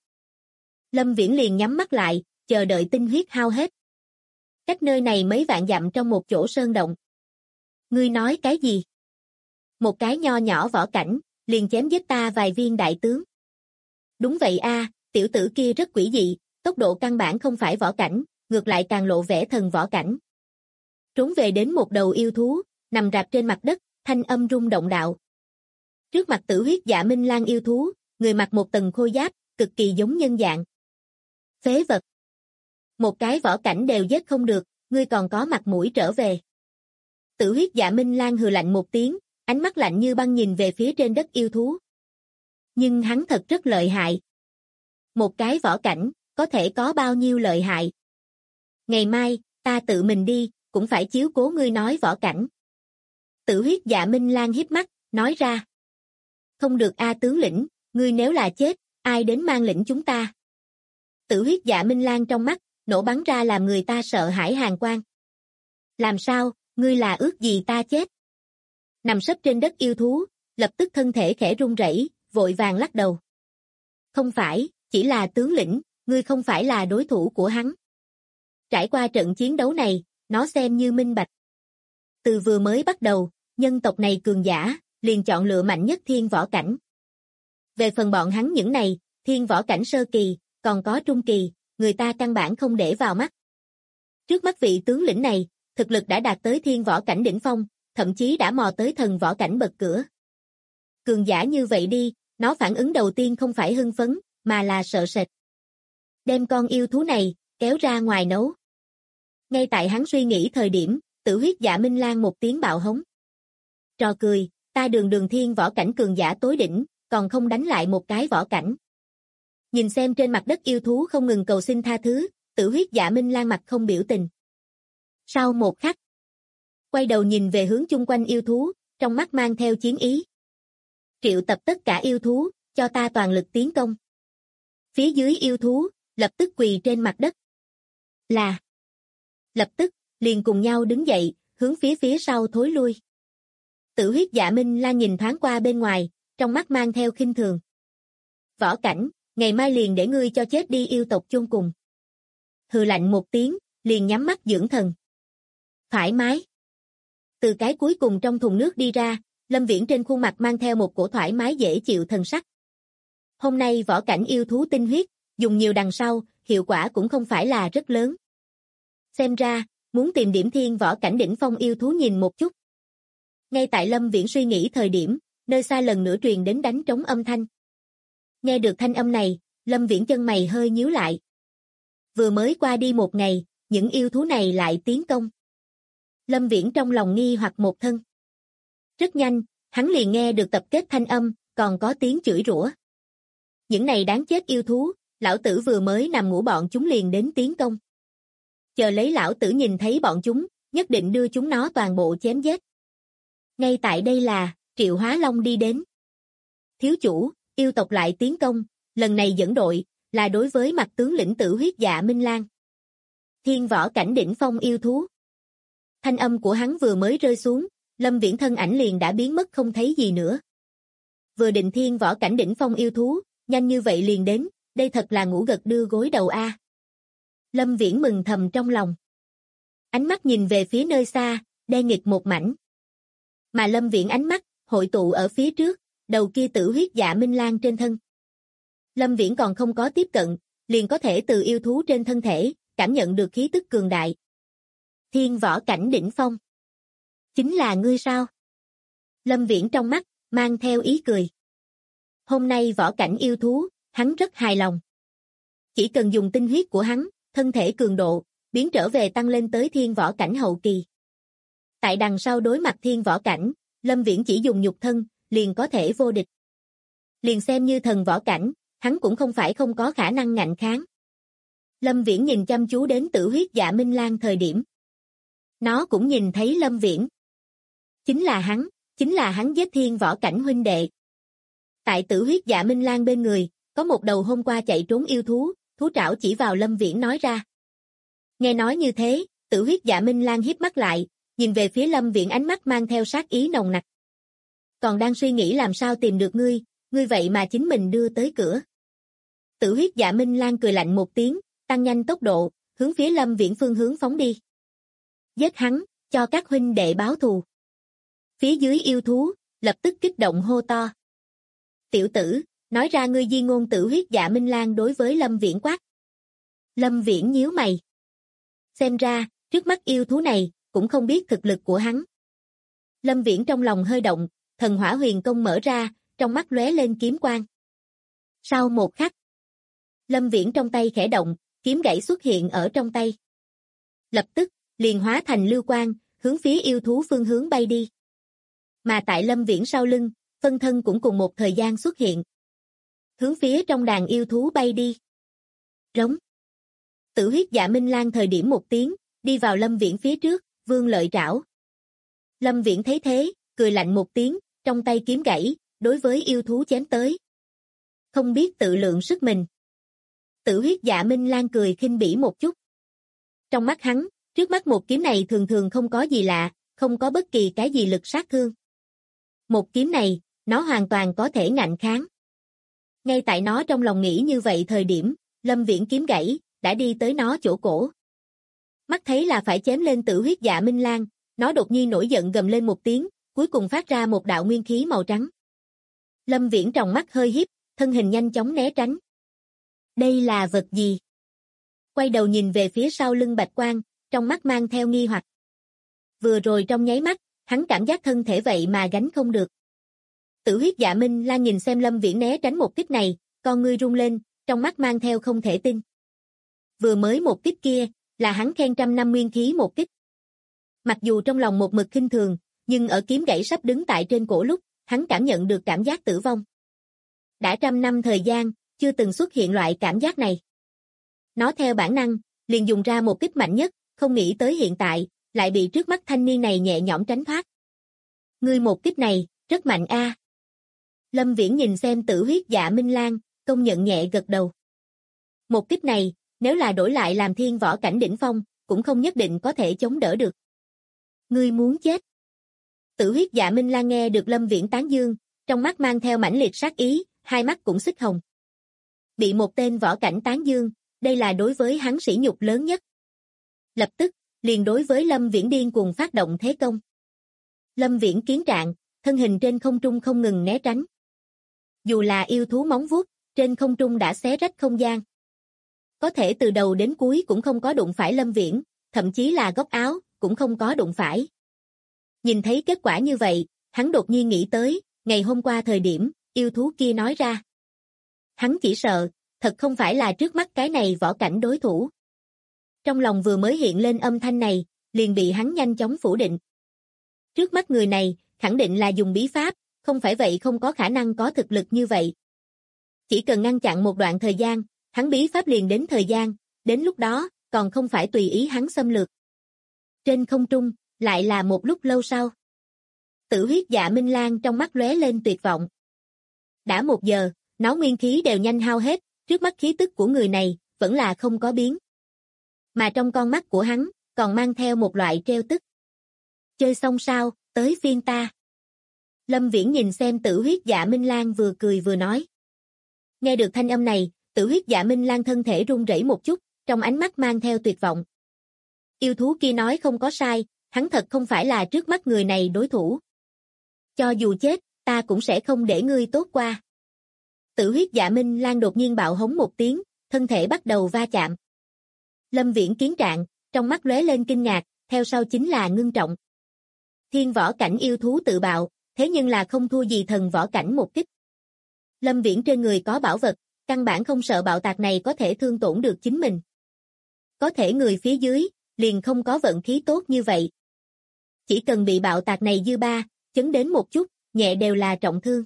Lâm Viễn liền nhắm mắt lại, chờ đợi tinh huyết hao hết. Cách nơi này mấy vạn dặm trong một chỗ sơn động. Ngươi nói cái gì? Một cái nho nhỏ võ cảnh, liền chém giết ta vài viên đại tướng. Đúng vậy a, tiểu tử kia rất quỷ dị, tốc độ căn bản không phải võ cảnh, ngược lại càng lộ vẻ thần võ cảnh. Trốn về đến một đầu yêu thú, nằm rạp trên mặt đất, thanh âm rung động đạo. Trước mặt Tử Huyết Dạ Minh Lang yêu thú, người mặc một tầng khôi giáp, cực kỳ giống nhân dạng. Phế vật. Một cái võ cảnh đều giết không được, ngươi còn có mặt mũi trở về. Tử huyết dạ Minh Lan hừ lạnh một tiếng, ánh mắt lạnh như băng nhìn về phía trên đất yêu thú. Nhưng hắn thật rất lợi hại. Một cái võ cảnh, có thể có bao nhiêu lợi hại. Ngày mai, ta tự mình đi, cũng phải chiếu cố ngươi nói võ cảnh. Tử huyết dạ Minh Lan híp mắt, nói ra. Không được a tướng lĩnh, ngươi nếu là chết, ai đến mang lĩnh chúng ta? Tử huyết dạ Minh Lan trong mắt, nổ bắn ra làm người ta sợ hãi hàn quang. Làm sao, ngươi là ước gì ta chết? Nằm sấp trên đất yêu thú, lập tức thân thể khẽ run rẩy, vội vàng lắc đầu. Không phải, chỉ là tướng lĩnh, ngươi không phải là đối thủ của hắn. Trải qua trận chiến đấu này, nó xem như minh bạch. Từ vừa mới bắt đầu, nhân tộc này cường giả, liền chọn lựa mạnh nhất thiên võ cảnh. Về phần bọn hắn những này, thiên võ cảnh sơ kỳ, còn có trung kỳ, người ta căn bản không để vào mắt. Trước mắt vị tướng lĩnh này, thực lực đã đạt tới thiên võ cảnh đỉnh phong, thậm chí đã mò tới thần võ cảnh bậc cửa. Cường giả như vậy đi, nó phản ứng đầu tiên không phải hưng phấn, mà là sợ sệt. Đem con yêu thú này, kéo ra ngoài nấu. Ngay tại hắn suy nghĩ thời điểm, Tử huyết dạ Minh Lan một tiếng bạo hống. Trò cười, ta đường thiên võ cảnh cường giả tối đỉnh, còn không đánh lại một cái võ cảnh. Nhìn xem trên mặt đất yêu thú không ngừng cầu xin tha thứ, Tử huyết dạ Minh Lan mặt không biểu tình. Sau một khắc, quay đầu nhìn về hướng chung quanh yêu thú, trong mắt mang theo chiến ý. Triệu tập tất cả yêu thú, cho ta toàn lực tiến công. Phía dưới yêu thú, lập tức quỳ trên mặt đất. Là. Lập tức, liền cùng nhau đứng dậy, hướng phía sau thối lui. Tử huyết dạ Minh Lan nhìn thoáng qua bên ngoài, trong mắt mang theo khinh thường. Võ cảnh, ngày mai liền để ngươi cho chết đi yêu tộc chôn cùng. Hừ lạnh một tiếng, liền nhắm mắt dưỡng thần. Thoải mái. Từ cái cuối cùng trong thùng nước đi ra, Lâm Viễn trên khuôn mặt mang theo một cổ thoải mái dễ chịu thần sắc. Hôm nay võ cảnh yêu thú tinh huyết, dùng nhiều đằng sau, hiệu quả cũng không phải là rất lớn. Xem ra, muốn tìm điểm thiên võ cảnh đỉnh phong yêu thú nhìn một chút. Ngay tại Lâm Viễn suy nghĩ thời điểm, nơi xa lần nữa truyền đến đánh trống âm thanh. Nghe được thanh âm này, Lâm Viễn chân mày hơi nhíu lại. Vừa mới qua đi một ngày, những yêu thú này lại tiến công. Lâm Viễn trong lòng nghi hoặc một thân. Rất nhanh, hắn liền nghe được tập kết thanh âm, còn có tiếng chửi rủa. Những này đáng chết yêu thú, lão tử vừa mới nằm ngủ bọn chúng liền đến tiến công. Chờ lấy lão tử nhìn thấy bọn chúng, nhất định đưa chúng nó toàn bộ chém giết. Ngay tại đây là, Triệu Hóa Long đi đến. Thiếu chủ, yêu tộc lại tiến công, lần này dẫn đội, là đối với mặt tướng lĩnh Tử huyết dạ Minh Lan. Thiên võ cảnh đỉnh phong yêu thú. Thanh âm của hắn vừa mới rơi xuống, Lâm Viễn thân ảnh liền đã biến mất không thấy gì nữa. Vừa định thiên võ cảnh đỉnh phong yêu thú, nhanh như vậy liền đến, đây thật là ngủ gật đưa gối đầu a. Lâm Viễn mừng thầm trong lòng. Ánh mắt nhìn về phía nơi xa, đen nghịt một mảnh. Mà Lâm Viễn ánh mắt, hội tụ ở phía trước, đầu kia Tử huyết dạ Minh Lan trên thân. Lâm Viễn còn không có tiếp cận, liền có thể từ yêu thú trên thân thể, cảm nhận được khí tức cường đại. Thiên võ cảnh đỉnh phong. Chính là ngươi sao? Lâm Viễn trong mắt, mang theo ý cười. Hôm nay võ cảnh yêu thú, hắn rất hài lòng. Chỉ cần dùng tinh huyết của hắn, thân thể cường độ, biến trở về tăng lên tới thiên võ cảnh hậu kỳ. Tại đằng sau đối mặt thiên võ cảnh, Lâm Viễn chỉ dùng nhục thân, liền có thể vô địch. Liền xem như thần võ cảnh, hắn cũng không phải không có khả năng ngạnh kháng. Lâm Viễn nhìn chăm chú đến Tử huyết dạ Minh Lan thời điểm. Nó cũng nhìn thấy Lâm Viễn. Chính là hắn giết thiên võ cảnh huynh đệ. Tại Tử huyết dạ Minh Lan bên người, có một đầu hôm qua chạy trốn yêu thú, thú trảo chỉ vào Lâm Viễn nói ra. Nghe nói như thế, Tử huyết dạ Minh Lan híp mắt lại, nhìn về phía Lâm Viễn ánh mắt mang theo sát ý nồng nặc. Còn đang suy nghĩ làm sao tìm được ngươi, ngươi vậy mà chính mình đưa tới cửa. Tử huyết dạ Minh Lan cười lạnh một tiếng, tăng nhanh tốc độ, hướng phía Lâm Viễn phương hướng phóng đi. Giết hắn, cho các huynh đệ báo thù. Phía dưới yêu thú, lập tức kích động hô to. Tiểu tử, nói ra ngươi di ngôn. Tử huyết dạ Minh Lan đối với Lâm Viễn quát. Lâm Viễn nhíu mày. Xem ra, trước mắt yêu thú này, cũng không biết thực lực của hắn. Lâm Viễn trong lòng hơi động, thần hỏa huyền công mở ra, trong mắt lóe lên kiếm quang. Sau một khắc, Lâm Viễn trong tay khẽ động, kiếm gãy xuất hiện ở trong tay. Lập tức, liền hóa thành lưu quang, hướng phía yêu thú phương hướng bay đi. Mà tại Lâm Viễn sau lưng, phân thân cũng cùng một thời gian xuất hiện. Hướng phía trong đàn yêu thú bay đi. Rống. Tử huyết dạ minh lang thời điểm một tiếng, đi vào Lâm Viễn phía trước, vươn lợi trảo. Lâm Viễn thấy thế, cười lạnh một tiếng, trong tay kiếm gãy, đối với yêu thú chém tới. Không biết tự lượng sức mình. Tử huyết dạ minh lang cười khinh bỉ một chút. Trong mắt hắn, trước mắt một kiếm này thường thường không có gì lạ, không có bất kỳ cái gì lực sát thương. Một kiếm này, nó hoàn toàn có thể ngạnh kháng. Ngay tại nó trong lòng nghĩ như vậy thời điểm, Lâm Viễn kiếm gãy, đã đi tới nó chỗ cổ. Mắt thấy là phải chém lên tử huyết dạ minh lang, nó đột nhiên nổi giận gầm lên một tiếng, cuối cùng phát ra một đạo nguyên khí màu trắng. Lâm Viễn tròng mắt hơi híp, thân hình nhanh chóng né tránh. Đây là vật gì? Quay đầu nhìn về phía sau lưng bạch quang, trong mắt mang theo nghi hoặc. Vừa rồi trong nháy mắt, hắn cảm giác thân thể vậy mà gánh không được. Tử huyết dạ minh lang nhìn xem Lâm Viễn né tránh một kích này, con ngươi rung lên, trong mắt mang theo không thể tin. Vừa mới một kích kia, là hắn khen trăm năm nguyên khí một kích. Mặc dù trong lòng một mực khinh thường, nhưng ở kiếm gãy sắp đứng tại trên cổ lúc, hắn cảm nhận được cảm giác tử vong. Đã trăm năm thời gian, chưa từng xuất hiện loại cảm giác này. Nó theo bản năng, liền dùng ra một kích mạnh nhất, không nghĩ tới hiện tại, lại bị trước mắt thanh niên này nhẹ nhõm tránh thoát. Ngươi một kích này, rất mạnh a. Lâm Viễn nhìn xem tử huyết dạ minh lang, công nhận nhẹ gật đầu. Một kích này, nếu là đổi lại làm thiên võ cảnh đỉnh phong, cũng không nhất định có thể chống đỡ được. Ngươi muốn chết. Tử huyết dạ minh lang nghe được Lâm Viễn tán dương, trong mắt mang theo mãnh liệt sát ý, hai mắt cũng xích hồng. Bị một tên võ cảnh tán dương, đây là đối với hắn sỉ nhục lớn nhất. Lập tức, liền đối với Lâm Viễn điên cuồng phát động thế công. Lâm Viễn kiến trạng, thân hình trên không trung không ngừng né tránh. Dù là yêu thú móng vuốt, trên không trung đã xé rách không gian. Có thể từ đầu đến cuối cũng không có đụng phải Lâm Viễn, thậm chí là góc áo, cũng không có đụng phải. Nhìn thấy kết quả như vậy, hắn đột nhiên nghĩ tới, ngày hôm qua thời điểm, yêu thú kia nói ra. Hắn chỉ sợ, thật không phải là trước mắt cái này võ cảnh đối thủ. Trong lòng vừa mới hiện lên âm thanh này, liền bị hắn nhanh chóng phủ định. Trước mắt người này, khẳng định là dùng bí pháp, không phải vậy không có khả năng có thực lực như vậy. Chỉ cần ngăn chặn một đoạn thời gian, hắn bí pháp liền đến thời gian, đến lúc đó, còn không phải tùy ý hắn xâm lược. Trên không trung, lại là một lúc lâu sau. Tử huyết dạ minh lang trong mắt lóe lên tuyệt vọng. Đã 1 giờ, nó nguyên khí đều nhanh hao hết, trước mắt khí tức của người này, vẫn là không có biến. Mà trong con mắt của hắn, còn mang theo một loại treo tức. Chơi xong sao, tới phiên ta. Lâm Viễn nhìn xem tử huyết dạ minh lang vừa cười vừa nói. Nghe được thanh âm này, tử huyết dạ minh lang thân thể run rẩy một chút, trong ánh mắt mang theo tuyệt vọng. Yêu thú kia nói không có sai, hắn thật không phải là trước mắt người này đối thủ. Cho dù chết, ta cũng sẽ không để ngươi tốt qua. Tử huyết dạ minh lang đột nhiên bạo hống một tiếng, thân thể bắt đầu va chạm. Lâm Viễn kiến trạng, trong mắt lóe lên kinh ngạc, theo sau chính là ngưng trọng. Thiên võ cảnh yêu thú tự bạo, thế nhưng là không thua gì thần võ cảnh một kích. Lâm Viễn trên người có bảo vật, căn bản không sợ bạo tạc này có thể thương tổn được chính mình. Có thể người phía dưới, liền không có vận khí tốt như vậy. Chỉ cần bị bạo tạc này dư ba, chấn đến một chút, nhẹ đều là trọng thương.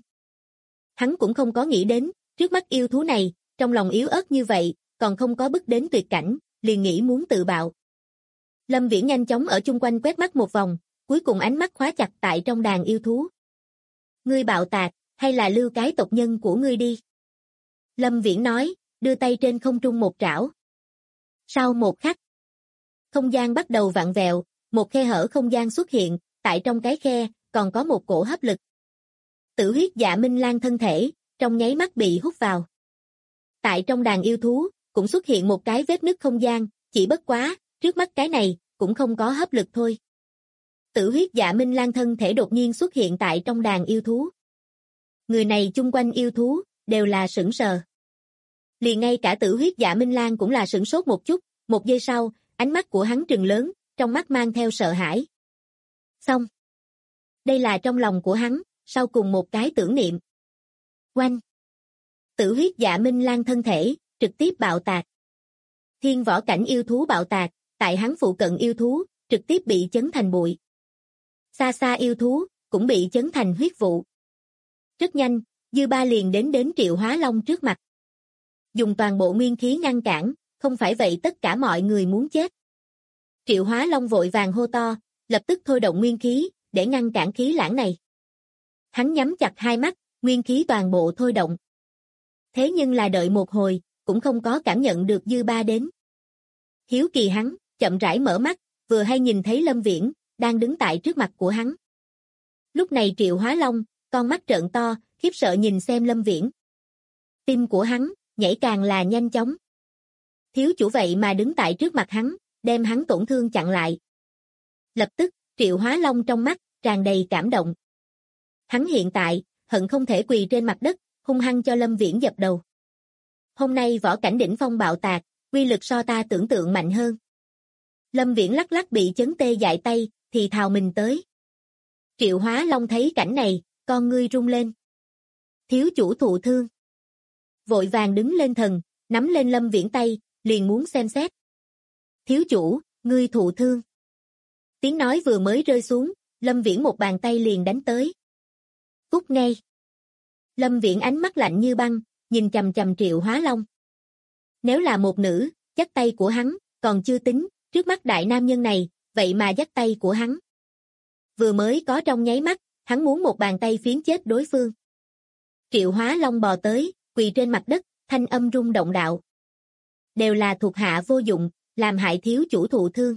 Hắn cũng không có nghĩ đến, trước mắt yêu thú này, trong lòng yếu ớt như vậy, còn không có bước đến tuyệt cảnh, liền nghĩ muốn tự bạo. Lâm Viễn nhanh chóng ở chung quanh quét mắt một vòng, cuối cùng ánh mắt khóa chặt tại trong đàn yêu thú. Ngươi bạo tạc, hay là lưu cái tộc nhân của ngươi đi. Lâm Viễn nói, đưa tay trên không trung một trảo. Sau một khắc, không gian bắt đầu vặn vẹo, một khe hở không gian xuất hiện, tại trong cái khe, còn có một cổ hấp lực. Tử huyết dạ minh lang thân thể, trong nháy mắt bị hút vào. Tại trong đàn yêu thú, cũng xuất hiện một cái vết nứt không gian, chỉ bất quá, trước mắt cái này, cũng không có hấp lực thôi. Tử huyết dạ minh lang thân thể đột nhiên xuất hiện tại trong đàn yêu thú. Người này chung quanh yêu thú, đều là sững sờ. Liền ngay cả tử huyết dạ minh lang cũng là sửng sốt một chút, một giây sau, ánh mắt của hắn trừng lớn, trong mắt mang theo sợ hãi. Xong. Đây là trong lòng của hắn, sau cùng một cái tưởng niệm. Oanh. Tử huyết dạ minh lang thân thể, trực tiếp bạo tạc. Thiên võ cảnh yêu thú bạo tạc, tại hắn phụ cận yêu thú, trực tiếp bị chấn thành bụi. Xa xa yêu thú, cũng bị chấn thành huyết vụ. Rất nhanh, dư ba liền đến Triệu Hóa Long trước mặt. Dùng toàn bộ nguyên khí ngăn cản, không phải vậy tất cả mọi người muốn chết. Triệu Hóa Long vội vàng hô to, lập tức thôi động nguyên khí, để ngăn cản khí lãng này. Hắn nhắm chặt hai mắt, nguyên khí toàn bộ thôi động. Thế nhưng là đợi một hồi, cũng không có cảm nhận được dư ba đến. Hiếu kỳ hắn, chậm rãi mở mắt, vừa hay nhìn thấy Lâm Viễn, đang đứng tại trước mặt của hắn. Lúc này Triệu Hóa Long, con mắt trợn to, khiếp sợ nhìn xem Lâm Viễn. Tim của hắn, nhảy càng là nhanh chóng. Thiếu chủ vậy mà đứng tại trước mặt hắn, đem hắn tổn thương chặn lại. Lập tức, Triệu Hóa Long trong mắt, tràn đầy cảm động. Hắn hiện tại, hận không thể quỳ trên mặt đất, hung hăng cho Lâm Viễn dập đầu. Hôm nay võ cảnh đỉnh phong bạo tạc, uy lực so ta tưởng tượng mạnh hơn. Lâm Viễn lắc lắc bị chấn tê dại tay, thì thào mình tới. Triệu Hóa Long thấy cảnh này, con ngươi rung lên. Thiếu chủ thụ thương. Vội vàng đứng lên thần, nắm lên Lâm Viễn tay, liền muốn xem xét. Thiếu chủ, ngươi thụ thương. Tiếng nói vừa mới rơi xuống, Lâm Viễn một bàn tay liền đánh tới. Cút ngay. Lâm Viễn ánh mắt lạnh như băng, nhìn chằm chằm Triệu Hóa Long. Nếu là một nữ, dắt tay của hắn, còn chưa tính, trước mắt đại nam nhân này, vậy mà dắt tay của hắn. Vừa mới có trong nháy mắt, hắn muốn một bàn tay phiến chết đối phương. Triệu Hóa Long bò tới, quỳ trên mặt đất, thanh âm rung động đạo. Đều là thuộc hạ vô dụng, làm hại thiếu chủ thụ thương.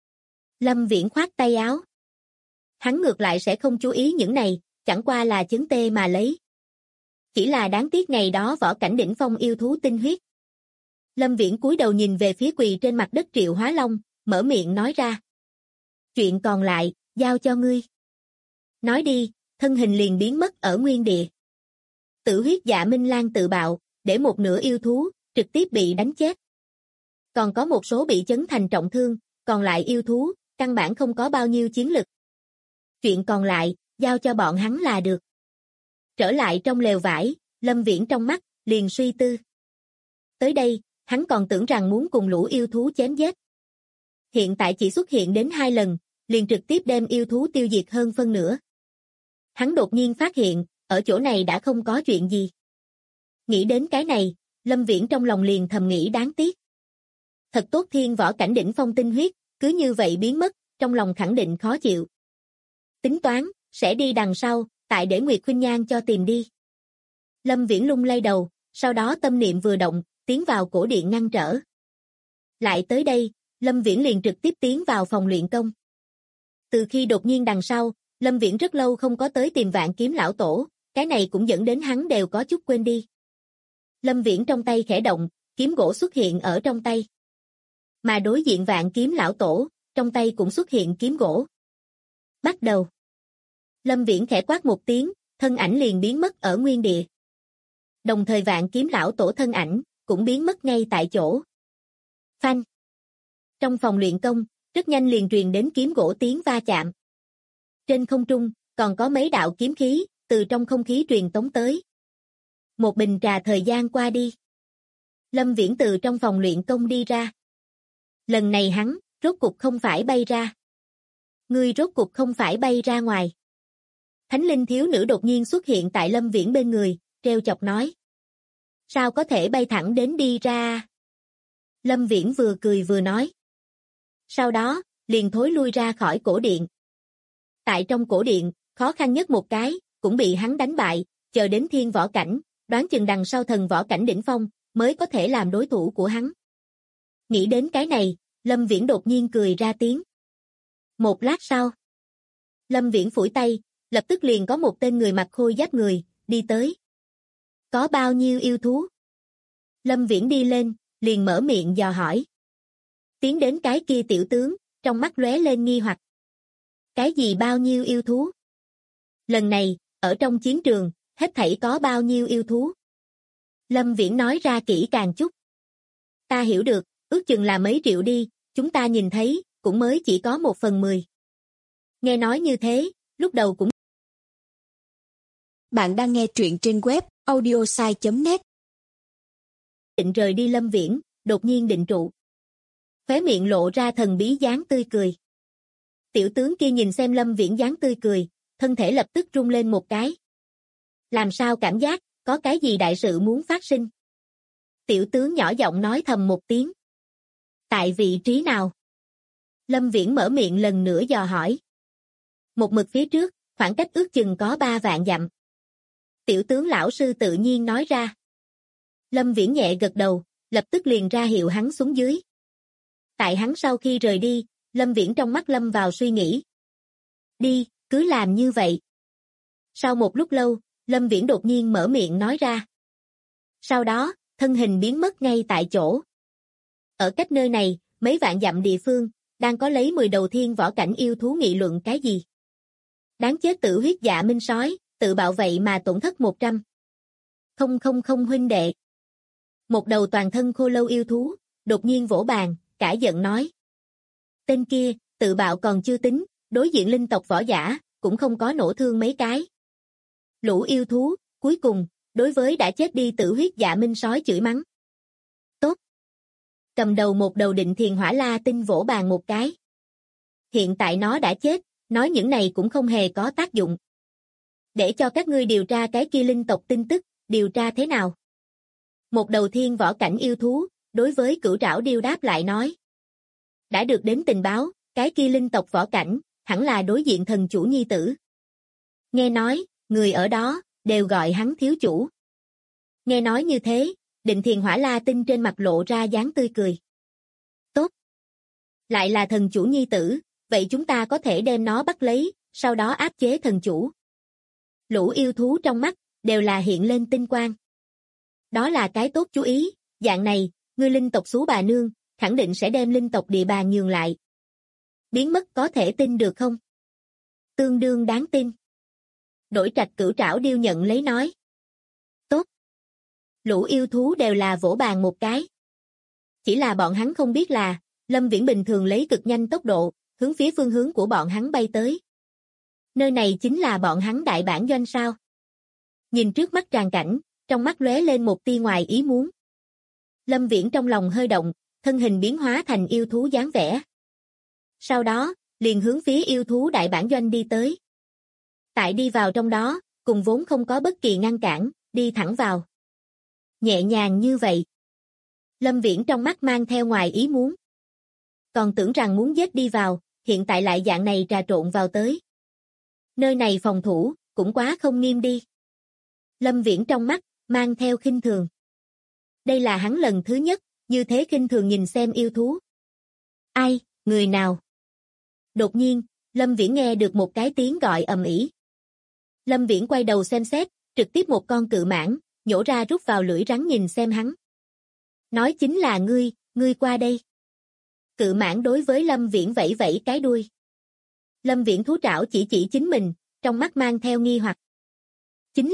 Lâm Viễn khoát tay áo. Hắn ngược lại sẽ không chú ý những này, chẳng qua là chấn tê mà lấy. Chỉ là đáng tiếc ngày đó võ cảnh đỉnh phong yêu thú tinh huyết. Lâm Viễn cúi đầu nhìn về phía quỳ trên mặt đất Triệu Hóa Long, mở miệng nói ra. Chuyện còn lại, giao cho ngươi. Nói đi, thân hình liền biến mất ở nguyên địa. Tử huyết dạ minh lang tự bạo, để một nửa yêu thú, trực tiếp bị đánh chết. Còn có một số bị chấn thành trọng thương, còn lại yêu thú, căn bản không có bao nhiêu chiến lực. Chuyện còn lại, giao cho bọn hắn là được. Trở lại trong lều vải, Lâm Viễn trong mắt, liền suy tư. Tới đây, hắn còn tưởng rằng muốn cùng lũ yêu thú chém giết. Hiện tại chỉ xuất hiện đến 2 lần, liền trực tiếp đem yêu thú tiêu diệt hơn phân nửa. Hắn đột nhiên phát hiện, ở chỗ này đã không có chuyện gì. Nghĩ đến cái này, Lâm Viễn trong lòng liền thầm nghĩ đáng tiếc. Thật tốt thiên võ cảnh đỉnh phong tinh huyết, cứ như vậy biến mất, trong lòng khẳng định khó chịu. Tính toán, sẽ đi đằng sau, tại để Nguyệt Khuynh Nhan cho tìm đi. Lâm Viễn lung lay đầu, sau đó tâm niệm vừa động, tiến vào cổ điện ngăn trở. Lại tới đây, Lâm Viễn liền trực tiếp tiến vào phòng luyện công. Từ khi đột nhiên đằng sau, Lâm Viễn rất lâu không có tới tìm Vạn Kiếm lão tổ, cái này cũng dẫn đến hắn đều có chút quên đi. Lâm Viễn trong tay khẽ động, kiếm gỗ xuất hiện ở trong tay. Mà đối diện Vạn Kiếm lão tổ, trong tay cũng xuất hiện kiếm gỗ. Bắt đầu. Lâm Viễn khẽ quát một tiếng, thân ảnh liền biến mất ở nguyên địa. Đồng thời Vạn Kiếm lão tổ thân ảnh, cũng biến mất ngay tại chỗ. Phanh. Trong phòng luyện công, rất nhanh liền truyền đến kiếm gỗ tiếng va chạm. Trên không trung, còn có mấy đạo kiếm khí, từ trong không khí truyền tống tới. Một bình trà thời gian qua đi. Lâm Viễn từ trong phòng luyện công đi ra. Lần này hắn, rốt cục không phải bay ra. Ngươi rốt cục không phải bay ra ngoài. Thánh linh thiếu nữ đột nhiên xuất hiện tại Lâm Viễn bên người, trêu chọc nói. Sao có thể bay thẳng đến đi ra? Lâm Viễn vừa cười vừa nói. Sau đó, liền thối lui ra khỏi cổ điện. Tại trong cổ điện, khó khăn nhất một cái, cũng bị hắn đánh bại, chờ đến thiên võ cảnh, đoán chừng đằng sau thần võ cảnh đỉnh phong, mới có thể làm đối thủ của hắn. Nghĩ đến cái này, Lâm Viễn đột nhiên cười ra tiếng. Một lát sau, Lâm Viễn phủi tay, lập tức liền có một tên người mặc khôi giáp người, đi tới. Có bao nhiêu yêu thú? Lâm Viễn đi lên, liền mở miệng dò hỏi. Tiến đến cái kia tiểu tướng, trong mắt lóe lên nghi hoặc. Cái gì bao nhiêu yêu thú? Lần này, ở trong chiến trường, hết thảy có bao nhiêu yêu thú? Lâm Viễn nói ra kỹ càng chút. Ta hiểu được, ước chừng là mấy triệu đi, chúng ta nhìn thấy, cũng mới chỉ có 1/10. Nghe nói như thế, lúc đầu cũng... Bạn đang nghe truyện trên web audiosai.net định rời đi Lâm Viễn, đột nhiên định trụ. Khóe miệng lộ ra thần bí dáng tươi cười. Tiểu tướng kia nhìn xem Lâm Viễn dáng tươi cười, thân thể lập tức rung lên một cái. Làm sao cảm giác, có cái gì đại sự muốn phát sinh? Tiểu tướng nhỏ giọng nói thầm một tiếng. Tại vị trí nào? Lâm Viễn mở miệng lần nữa dò hỏi. Một mực phía trước, khoảng cách ước chừng có 3 vạn dặm. Tiểu tướng lão sư tự nhiên nói ra. Lâm Viễn nhẹ gật đầu, lập tức liền ra hiệu hắn xuống dưới. Tại hắn sau khi rời đi, Lâm Viễn trong mắt lâm vào suy nghĩ. Đi, cứ làm như vậy. Sau một lúc lâu, Lâm Viễn đột nhiên mở miệng nói ra. Sau đó, thân hình biến mất ngay tại chỗ. Ở cách nơi này, mấy vạn dặm địa phương, đang có lấy 10 đầu thiên võ cảnh yêu thú nghị luận cái gì. Đáng chết tự huyết dạ minh sói, tự bạo vậy mà tổn thất 100. Không huynh đệ. Một đầu toàn thân khô lâu yêu thú, đột nhiên vỗ bàn, cả giận nói. Tên kia, tự bạo còn chưa tính, đối diện linh tộc võ giả, cũng không có nổ thương mấy cái. Lũ yêu thú, cuối cùng, đối với đã chết đi tự huyết dạ minh sói chửi mắng. Tốt. Cầm đầu một đầu định thiền hỏa la tinh vỗ bàn một cái. Hiện tại nó đã chết, nói những này cũng không hề có tác dụng. Để cho các ngươi điều tra cái kia linh tộc tin tức, điều tra thế nào? Một đầu thiên võ cảnh yêu thú, đối với Cửu Trảo Điêu đáp lại nói. Đã được đến tình báo, cái kia linh tộc võ cảnh, hẳn là đối diện thần chủ nhi tử. Nghe nói, người ở đó, đều gọi hắn thiếu chủ. Nghe nói như thế, định thiền hỏa la tinh trên mặt lộ ra dáng tươi cười. Tốt. Lại là thần chủ nhi tử, vậy chúng ta có thể đem nó bắt lấy, sau đó áp chế thần chủ. Lũ yêu thú trong mắt, đều là hiện lên tinh quang. Đó là cái tốt chú ý, dạng này, ngươi linh tộc xú bà nương, khẳng định sẽ đem linh tộc địa bàn nhường lại. Biến mất có thể tin được không? Tương đương đáng tin. Đổi Trạch Cửu Trảo Điêu nhận lấy nói. Tốt. Lũ yêu thú đều là vỗ bàn một cái. Chỉ là bọn hắn không biết là, Lâm Viễn bình thường lấy cực nhanh tốc độ, hướng phía phương hướng của bọn hắn bay tới. Nơi này chính là bọn hắn đại bản doanh sao? Nhìn trước mắt tràng cảnh, trong mắt lóe lên một tia ngoài ý muốn. Lâm Viễn trong lòng hơi động, thân hình biến hóa thành yêu thú dáng vẻ. Sau đó, liền hướng phía yêu thú đại bản doanh đi tới. Tại đi vào trong đó, cùng vốn không có bất kỳ ngăn cản, đi thẳng vào. Nhẹ nhàng như vậy. Lâm Viễn trong mắt mang theo ngoài ý muốn. Còn tưởng rằng muốn giết đi vào, hiện tại lại dạng này trà trộn vào tới. Nơi này phòng thủ, cũng quá không nghiêm đi. Lâm Viễn trong mắt, mang theo khinh thường. Đây là hắn lần thứ nhất, như thế khinh thường nhìn xem yêu thú. Ai, người nào? Đột nhiên, Lâm Viễn nghe được một cái tiếng gọi ầm ĩ. Lâm Viễn quay đầu xem xét, trực tiếp một con cự mãng, nhổ ra rút vào lưỡi rắn nhìn xem hắn. Nói chính là ngươi qua đây. Cự mãng đối với Lâm Viễn vẫy vẫy cái đuôi. Lâm Viễn thú trảo chỉ chính mình, trong mắt mang theo nghi hoặc. Chính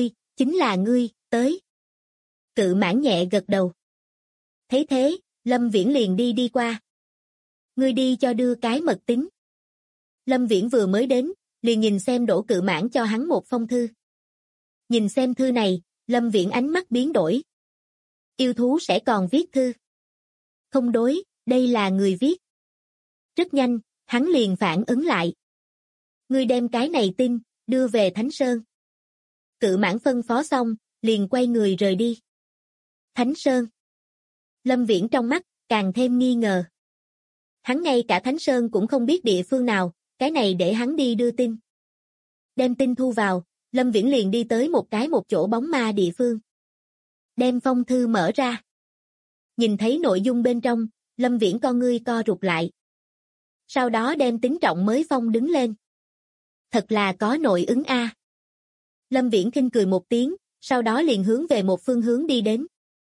là ngươi, tới. Cự mãng nhẹ gật đầu. Thấy thế, Lâm Viễn liền đi qua. Ngươi đi cho đưa cái mật tín. Lâm Viễn vừa mới đến, liền nhìn xem đổ cự mãng cho hắn một phong thư. Nhìn xem thư này, Lâm Viễn ánh mắt biến đổi. Yêu thú sẽ còn viết thư. Không đối, đây là người viết. Rất nhanh, hắn liền phản ứng lại. Ngươi đem cái này tin, đưa về Thánh Sơn. Cự mãng phân phó xong, liền quay người rời đi. Thánh Sơn. Lâm Viễn trong mắt, càng thêm nghi ngờ. Hắn ngay cả Thánh Sơn cũng không biết địa phương nào, cái này để hắn đi đưa tin. Đem tin thu vào, Lâm Viễn liền đi tới một chỗ bóng ma địa phương. Đem phong thư mở ra. Nhìn thấy nội dung bên trong, Lâm Viễn con ngươi co rụt lại. Sau đó đem tính trọng mới phong đứng lên. Thật là có nội ứng a. Lâm Viễn khinh cười một tiếng, sau đó liền hướng về một phương hướng đi đến.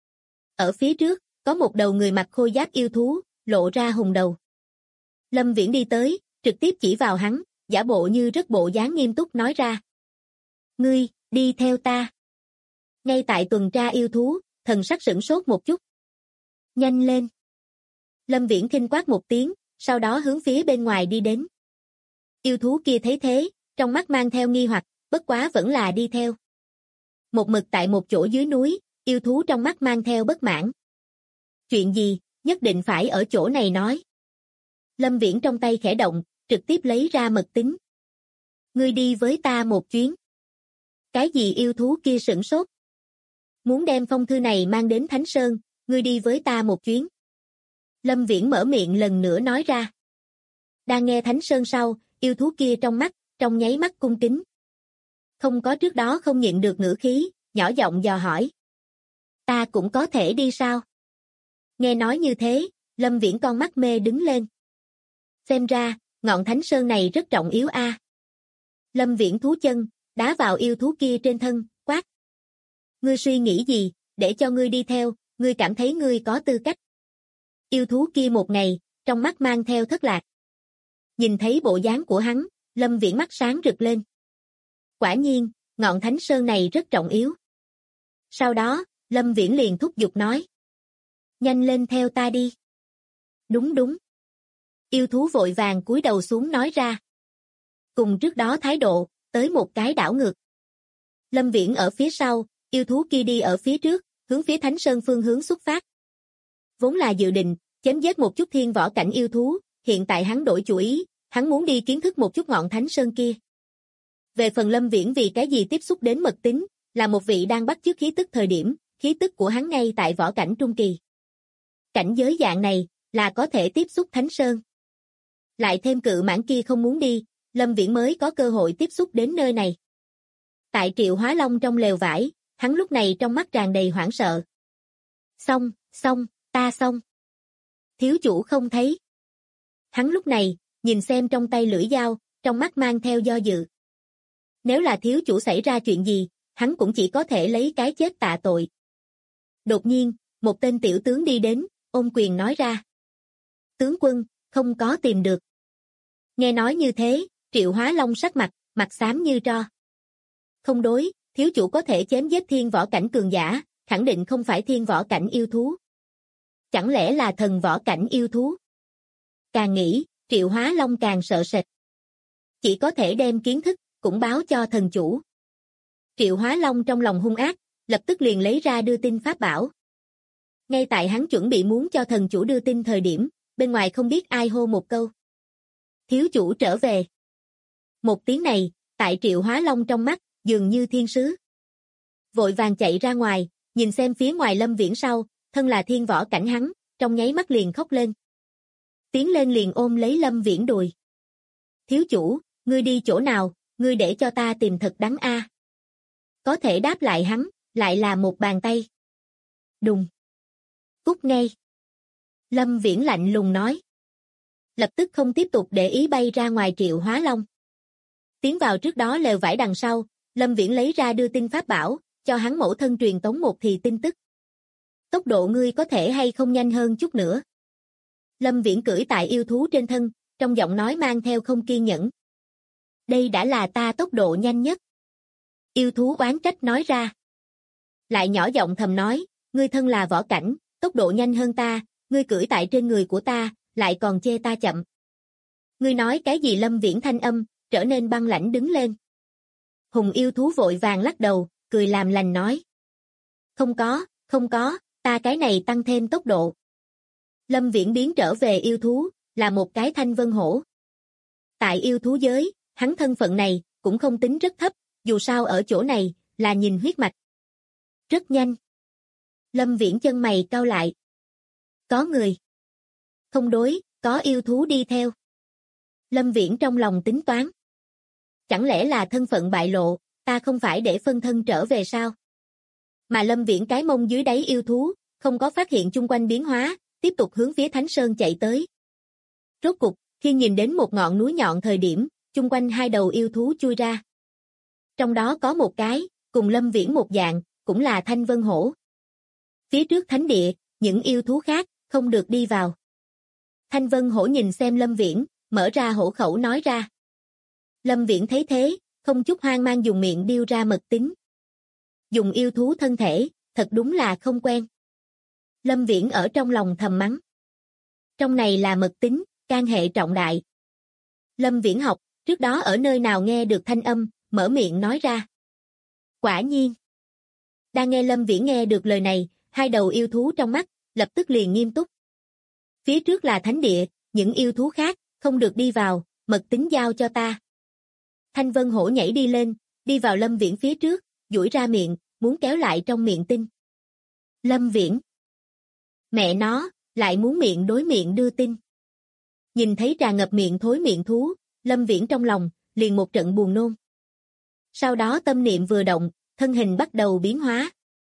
Ở phía trước, có một đầu người mặc khôi giáp yêu thú, lộ ra hùng đầu. Lâm Viễn đi tới, trực tiếp chỉ vào hắn, giả bộ như rất bộ dáng nghiêm túc nói ra. Ngươi, đi theo ta. Ngay tại tuần tra yêu thú, thần sắc sửng sốt một chút. Nhanh lên. Lâm Viễn khinh quát một tiếng, sau đó hướng phía bên ngoài đi đến. Yêu thú kia thấy thế, trong mắt mang theo nghi hoặc, bất quá vẫn là đi theo. Một mực tại một chỗ dưới núi, yêu thú trong mắt mang theo bất mãn. Chuyện gì, nhất định phải ở chỗ này nói. Lâm Viễn trong tay khẽ động, trực tiếp lấy ra mật tín. Ngươi đi với ta một chuyến. Cái gì yêu thú kia sửng sốt? Muốn đem phong thư này mang đến Thánh Sơn, ngươi đi với ta một chuyến. Lâm Viễn mở miệng lần nữa nói ra. Đang nghe Thánh Sơn sau, yêu thú kia trong nháy mắt cung kính. Không có trước đó không nhịn được ngữ khí, nhỏ giọng dò hỏi. Ta cũng có thể đi sao? Nghe nói như thế, Lâm Viễn con mắt mê đứng lên. Xem ra, ngọn Thánh Sơn này rất trọng yếu a. Lâm Viễn thú chân, đá vào yêu thú kia trên thân, quát. Ngươi suy nghĩ gì, để cho ngươi đi theo, ngươi cảm thấy ngươi có tư cách. Yêu thú kia một ngày, trong mắt mang theo thất lạc. Nhìn thấy bộ dáng của hắn, Lâm Viễn mắt sáng rực lên. Quả nhiên, ngọn Thánh Sơn này rất trọng yếu. Sau đó, Lâm Viễn liền thúc giục nói. Nhanh lên theo ta đi. Đúng đúng. Yêu thú vội vàng cúi đầu xuống nói ra. Cùng trước đó thái độ, tới một cái đảo ngược. Lâm Viễn ở phía sau, yêu thú kia đi ở phía trước, hướng phía Thánh Sơn phương hướng xuất phát. Vốn là dự định, chém giết một chút thiên võ cảnh yêu thú, hiện tại hắn đổi chủ ý, hắn muốn đi kiến thức một chút ngọn Thánh Sơn kia. Về phần Lâm Viễn vì cái gì tiếp xúc đến mật tín, là một vị đang bắt chước khí tức thời điểm, khí tức của hắn ngay tại võ cảnh trung kỳ. Cảnh giới dạng này, là có thể tiếp xúc Thánh Sơn. Lại thêm cự mãng kia không muốn đi, Lâm Viễn mới có cơ hội tiếp xúc đến nơi này. Tại Triệu Hóa Long trong lều vải, hắn lúc này trong mắt tràn đầy hoảng sợ. Xong, ta xong. Thiếu chủ không thấy. Hắn lúc này, nhìn xem trong tay lưỡi dao, trong mắt mang theo do dự. Nếu là thiếu chủ xảy ra chuyện gì, hắn cũng chỉ có thể lấy cái chết tạ tội. Đột nhiên, một tên tiểu tướng đi đến, ôm quyền nói ra. Tướng quân, không có tìm được. Nghe nói như thế, Triệu Hóa Long sắc mặt xám như tro. Không đối, thiếu chủ có thể chém giết thiên võ cảnh cường giả, khẳng định không phải thiên võ cảnh yêu thú. Chẳng lẽ là thần võ cảnh yêu thú? Càng nghĩ, Triệu Hóa Long càng sợ sệt. Chỉ có thể đem kiến thức, cũng báo cho thần chủ. Triệu Hóa Long trong lòng hung ác, lập tức liền lấy ra đưa tin pháp bảo. Ngay tại hắn chuẩn bị muốn cho thần chủ đưa tin thời điểm, bên ngoài không biết ai hô một câu. Thiếu chủ trở về. Một tiếng này, tại Triệu Hóa Long trong mắt, dường như thiên sứ. Vội vàng chạy ra ngoài, nhìn xem phía ngoài Lâm Viễn sau, thân là thiên võ cảnh hắn, trong nháy mắt liền khóc lên. Tiến lên liền ôm lấy Lâm Viễn đùi. Thiếu chủ, ngươi đi chỗ nào, ngươi để cho ta tìm thật đắng a. Có thể đáp lại hắn, lại là một bàn tay. Đùng. Cút ngay. Lâm Viễn lạnh lùng nói. Lập tức không tiếp tục để ý bay ra ngoài Triệu Hóa Long. Tiến vào trước đó lều vải đằng sau, Lâm Viễn lấy ra đưa tin pháp bảo, cho hắn mẫu thân truyền tống một thì tin tức. Tốc độ ngươi có thể hay không nhanh hơn chút nữa. Lâm Viễn cưỡi tại yêu thú trên thân, trong giọng nói mang theo không kiên nhẫn. Đây đã là ta tốc độ nhanh nhất. Yêu thú oán trách nói ra. Lại nhỏ giọng thầm nói, ngươi thân là võ cảnh, tốc độ nhanh hơn ta, ngươi cưỡi tại trên người của ta, lại còn chê ta chậm. Ngươi nói cái gì? Lâm Viễn thanh âm, trở nên băng lãnh đứng lên. Hùng yêu thú vội vàng lắc đầu, cười làm lành nói. Không có, ta cái này tăng thêm tốc độ. Lâm Viễn biến trở về yêu thú, là một cái thanh vân hổ. Tại yêu thú giới, hắn thân phận này, cũng không tính rất thấp, dù sao ở chỗ này, là nhìn huyết mạch. Rất nhanh. Lâm Viễn chân mày cau lại. Có người. Không đối, có yêu thú đi theo. Lâm Viễn trong lòng tính toán. Chẳng lẽ là thân phận bại lộ, ta không phải để phân thân trở về sao? Mà Lâm Viễn cái mông dưới đáy yêu thú, không có phát hiện chung quanh biến hóa, tiếp tục hướng phía Thánh Sơn chạy tới. Rốt cục, khi nhìn đến một ngọn núi nhọn thời điểm, chung quanh hai đầu yêu thú chui ra. Trong đó có một cái, cùng Lâm Viễn một dạng, cũng là thanh vân hổ. Phía trước thánh địa, những yêu thú khác, không được đi vào. Thanh vân hổ nhìn xem Lâm Viễn, mở ra hổ khẩu nói ra. Lâm Viễn thấy thế, không chút hoang mang dùng miệng điêu ra mật tín. Dùng yêu thú thân thể, thật đúng là không quen. Lâm Viễn ở trong lòng thầm mắng. Trong này là mật tín, can hệ trọng đại. Lâm Viễn học, trước đó ở nơi nào nghe được thanh âm, mở miệng nói ra. Quả nhiên. Đang nghe Lâm Viễn nghe được lời này, hai đầu yêu thú trong mắt, lập tức liền nghiêm túc. Phía trước là thánh địa, những yêu thú khác, không được đi vào, mật tín giao cho ta. Thanh Vân Hổ nhảy đi lên, đi vào Lâm Viễn phía trước, duỗi ra miệng, muốn kéo lại trong miệng tin. Lâm Viễn. Mẹ nó, lại muốn miệng đối miệng đưa tin. Nhìn thấy tràn ngập miệng thối miệng thú, Lâm Viễn trong lòng, liền một trận buồn nôn. Sau đó tâm niệm vừa động, thân hình bắt đầu biến hóa.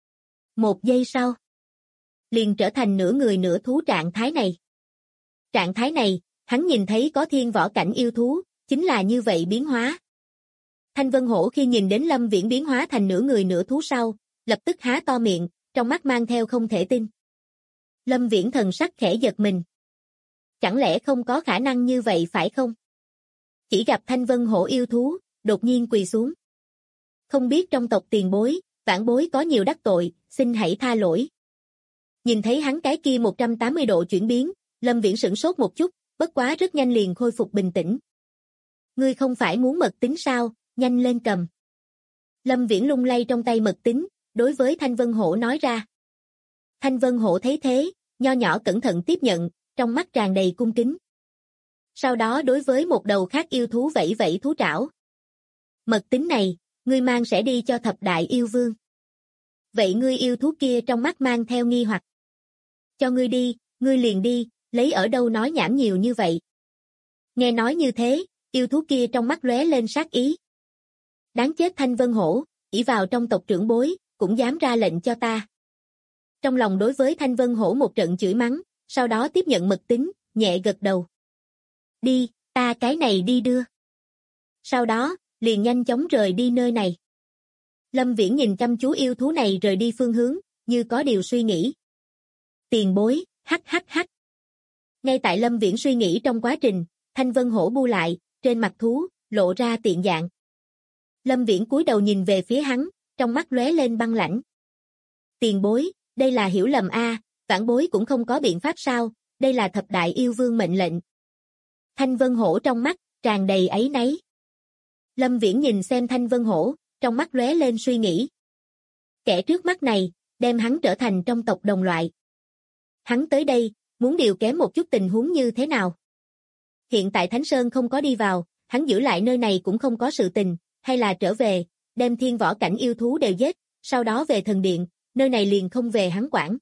1 giây sau, liền trở thành nửa người nửa thú trạng thái này. Trạng thái này, hắn nhìn thấy có thiên võ cảnh yêu thú, chính là như vậy biến hóa. Thanh Vân Hổ khi nhìn đến Lâm Viễn biến hóa thành nửa người nửa thú sau, lập tức há to miệng, trong mắt mang theo không thể tin. Lâm Viễn thần sắc khẽ giật mình. Chẳng lẽ không có khả năng như vậy phải không? Chỉ gặp Thanh Vân Hổ yêu thú, đột nhiên quỳ xuống. Không biết trong tộc tiền bối, vãn bối có nhiều đắc tội, xin hãy tha lỗi. Nhìn thấy hắn cái kia 180 độ chuyển biến, Lâm Viễn sửng sốt một chút, bất quá rất nhanh liền khôi phục bình tĩnh. Ngươi không phải muốn mật tín sao, nhanh lên cầm. Lâm Viễn lung lay trong tay mật tín, đối với Thanh Vân Hổ nói ra. Thanh Vân Hổ thấy thế, nho nhỏ cẩn thận tiếp nhận, trong mắt tràn đầy cung kính. Sau đó đối với một đầu khác yêu thú vẫy vẫy thú trảo. Mật tín này, ngươi mang sẽ đi cho thập đại yêu vương. Vậy ngươi yêu thú kia trong mắt mang theo nghi hoặc. Cho ngươi đi, ngươi liền đi, lấy ở đâu nói nhảm nhiều như vậy. Nghe nói như thế, yêu thú kia trong mắt lóe lên sát ý. Đáng chết Thanh Vân Hổ, ỷ vào trong tộc trưởng bối, cũng dám ra lệnh cho ta. Trong lòng đối với Thanh Vân Hổ một trận chửi mắng, sau đó tiếp nhận mật tín, nhẹ gật đầu. Đi, ta cái này đi đưa. Sau đó, liền nhanh chóng rời đi nơi này. Lâm Viễn nhìn chăm chú yêu thú này rời đi phương hướng, như có điều suy nghĩ. Tiền bối, hắc hắc hắc. Ngay tại Lâm Viễn suy nghĩ trong quá trình, Thanh Vân Hổ bu lại, trên mặt thú, lộ ra tiện dạng. Lâm Viễn cúi đầu nhìn về phía hắn, trong mắt lóe lên băng lãnh. Tiền bối, đây là hiểu lầm a, vãn bối cũng không có biện pháp sao, đây là thập đại yêu vương mệnh lệnh. Thanh Vân Hổ trong mắt, tràn đầy áy náy. Lâm Viễn nhìn xem Thanh Vân Hổ, trong mắt lóe lên suy nghĩ. Kẻ trước mắt này, đem hắn trở thành trong tộc đồng loại. Hắn tới đây, muốn điều kém một chút tình huống như thế nào? Hiện tại Thánh Sơn không có đi vào, hắn giữ lại nơi này cũng không có sự tình, hay là trở về, đem thiên võ cảnh yêu thú đều giết, sau đó về thần điện, nơi này liền không về hắn quản.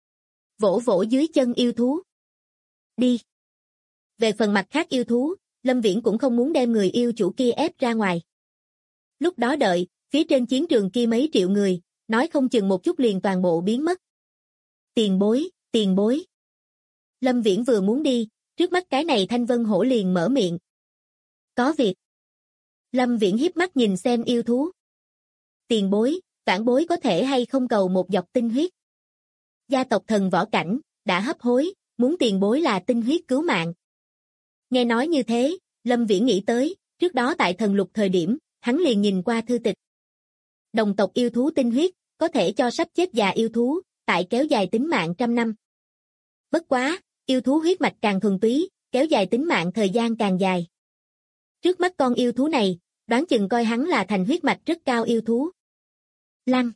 Vỗ vỗ dưới chân yêu thú. Đi. Về phần mặt khác yêu thú, Lâm Viễn cũng không muốn đem người yêu chủ kia ép ra ngoài. Lúc đó đợi, phía trên chiến trường kia mấy triệu người, nói không chừng một chút liền toàn bộ biến mất. Tiền bối, tiền bối. Lâm Viễn vừa muốn đi, trước mắt cái này Thanh Vân Hổ liền mở miệng. Có việc. Lâm Viễn hiếp mắt nhìn xem yêu thú. Tiền bối, vãn bối có thể hay không cầu một giọt tinh huyết. Gia tộc thần võ cảnh, đã hấp hối, muốn tiền bối là tinh huyết cứu mạng. Nghe nói như thế, Lâm Viễn nghĩ tới, trước đó tại thần lục thời điểm, hắn liền nhìn qua thư tịch. Đồng tộc yêu thú tinh huyết, có thể cho sắp chết già yêu thú, tại kéo dài tính mạng 100 năm. Bất quá, yêu thú huyết mạch càng thuần túy, kéo dài tính mạng thời gian càng dài. Trước mắt con yêu thú này, đoán chừng coi hắn là thành huyết mạch rất cao yêu thú. Lăng.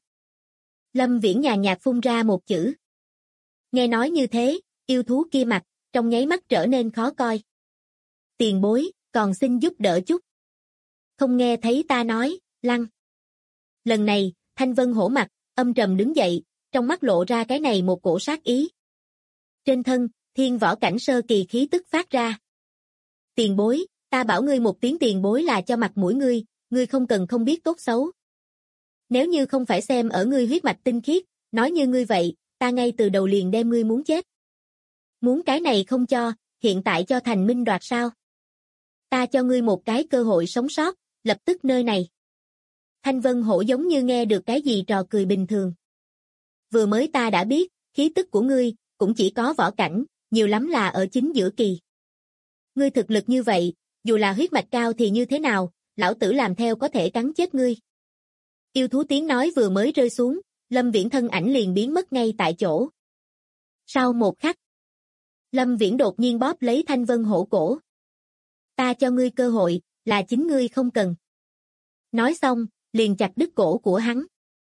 Lâm Viễn nhàn nhạt phun ra một chữ. Nghe nói như thế, yêu thú kia mặt, trong nháy mắt trở nên khó coi. Tiền bối, còn xin giúp đỡ chút. Không nghe thấy ta nói, lăng. Lần này, Thanh Vân Hổ mặt, âm trầm đứng dậy, trong mắt lộ ra cái này một cổ sát ý. Trên thân, thiên võ cảnh sơ kỳ khí tức phát ra. Tiền bối, ta bảo ngươi một tiếng tiền bối là cho mặt mũi ngươi không cần không biết tốt xấu. Nếu như không phải xem ở ngươi huyết mạch tinh khiết, nói như ngươi vậy, ta ngay từ đầu liền đem ngươi muốn chết. Muốn cái này không cho, hiện tại cho thành minh đoạt sao? Ta cho ngươi một cái cơ hội sống sót, lập tức nơi này. Thanh Vân Hổ giống như nghe được cái gì trò cười bình thường. Vừa mới ta đã biết, khí tức của ngươi, cũng chỉ có võ cảnh, nhiều lắm là ở chính giữa kỳ. Ngươi thực lực như vậy, dù là huyết mạch cao thì như thế nào, lão tử làm theo có thể cắn chết ngươi. Yêu thú tiếng nói vừa mới rơi xuống, Lâm Viễn thân ảnh liền biến mất ngay tại chỗ. Sau một khắc, Lâm Viễn đột nhiên bóp lấy Thanh Vân Hổ cổ. Ta cho ngươi cơ hội, là chính ngươi không cần. Nói xong, liền chặt đứt cổ của hắn.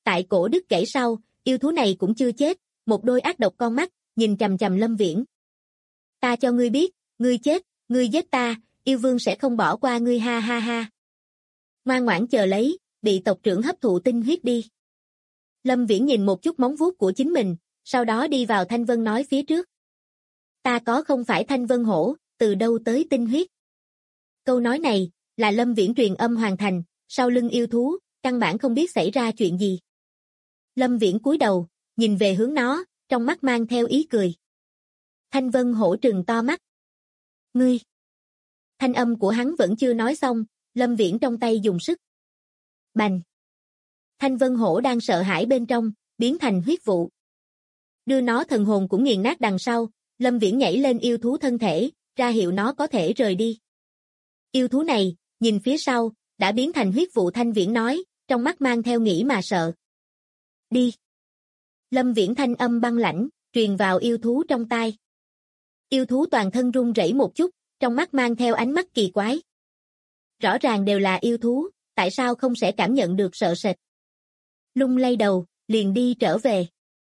Tại cổ đứt gãy sau, yêu thú này cũng chưa chết, một đôi ác độc con mắt, nhìn chằm chằm Lâm Viễn. Ta cho ngươi biết, ngươi chết, ngươi giết ta, yêu vương sẽ không bỏ qua ngươi ha ha ha. Ngoan ngoãn chờ lấy, bị tộc trưởng hấp thụ tinh huyết đi. Lâm Viễn nhìn một chút móng vuốt của chính mình, sau đó đi vào Thanh Vân nói phía trước. Ta có không phải Thanh Vân hổ, từ đâu tới tinh huyết? Câu nói này, là Lâm Viễn truyền âm hoàn thành, sau lưng yêu thú, căn bản không biết xảy ra chuyện gì. Lâm Viễn cúi đầu, nhìn về hướng nó, trong mắt mang theo ý cười. Thanh Vân hổ trừng to mắt. Ngươi! Thanh âm của hắn vẫn chưa nói xong, Lâm Viễn trong tay dùng sức. Bành! Thanh Vân hổ đang sợ hãi bên trong, biến thành huyết vụ. Đưa nó thần hồn cũng nghiền nát đằng sau, Lâm Viễn nhảy lên yêu thú thân thể, ra hiệu nó có thể rời đi. Yêu thú này, nhìn phía sau, đã biến thành huyết vụ. Thanh Viễn nói, trong mắt mang theo nghĩ mà sợ. Đi! Lâm Viễn thanh âm băng lãnh, truyền vào yêu thú trong tai. Yêu thú toàn thân run rẩy một chút, trong mắt mang theo ánh mắt kỳ quái. Rõ ràng đều là yêu thú, tại sao không sẽ cảm nhận được sợ sệt? Lung lay đầu, liền đi trở về.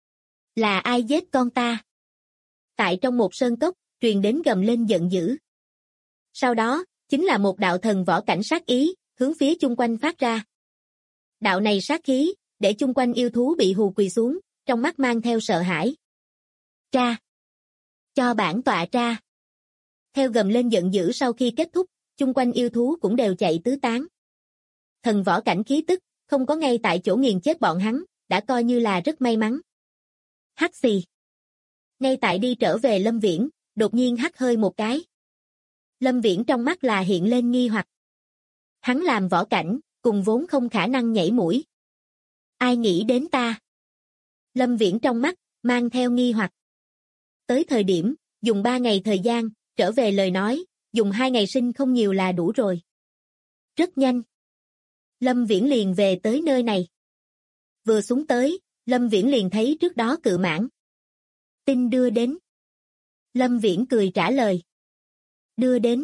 Là ai giết con ta? Tại trong một sơn cốc, truyền đến gầm lên giận dữ. Sau đó, chính là một đạo thần võ cảnh sát ý, hướng phía chung quanh phát ra. Đạo này sát khí, để chung quanh yêu thú bị hù quỳ xuống, trong mắt mang theo sợ hãi. Tra! Cho bản tọa tra! Theo gầm lên giận dữ sau khi kết thúc, chung quanh yêu thú cũng đều chạy tứ tán. Thần võ cảnh khí tức, không có ngay tại chỗ nghiền chết bọn hắn, đã coi như là rất may mắn. Hắc xì! Ngay tại đi trở về Lâm Viễn, đột nhiên hắt hơi một cái. Lâm Viễn trong mắt là hiện lên nghi hoặc. Hắn làm võ cảnh, cùng vốn không khả năng nhảy mũi. Ai nghĩ đến ta? Lâm Viễn trong mắt, mang theo nghi hoặc. Tới thời điểm, dùng 3 ngày thời gian, trở về lời nói, dùng 2 ngày sinh không nhiều là đủ rồi. Rất nhanh. Lâm Viễn liền về tới nơi này. Vừa xuống tới, Lâm Viễn liền thấy trước đó Cự Mãng. Tin đưa đến. Lâm Viễn cười trả lời. Đưa đến.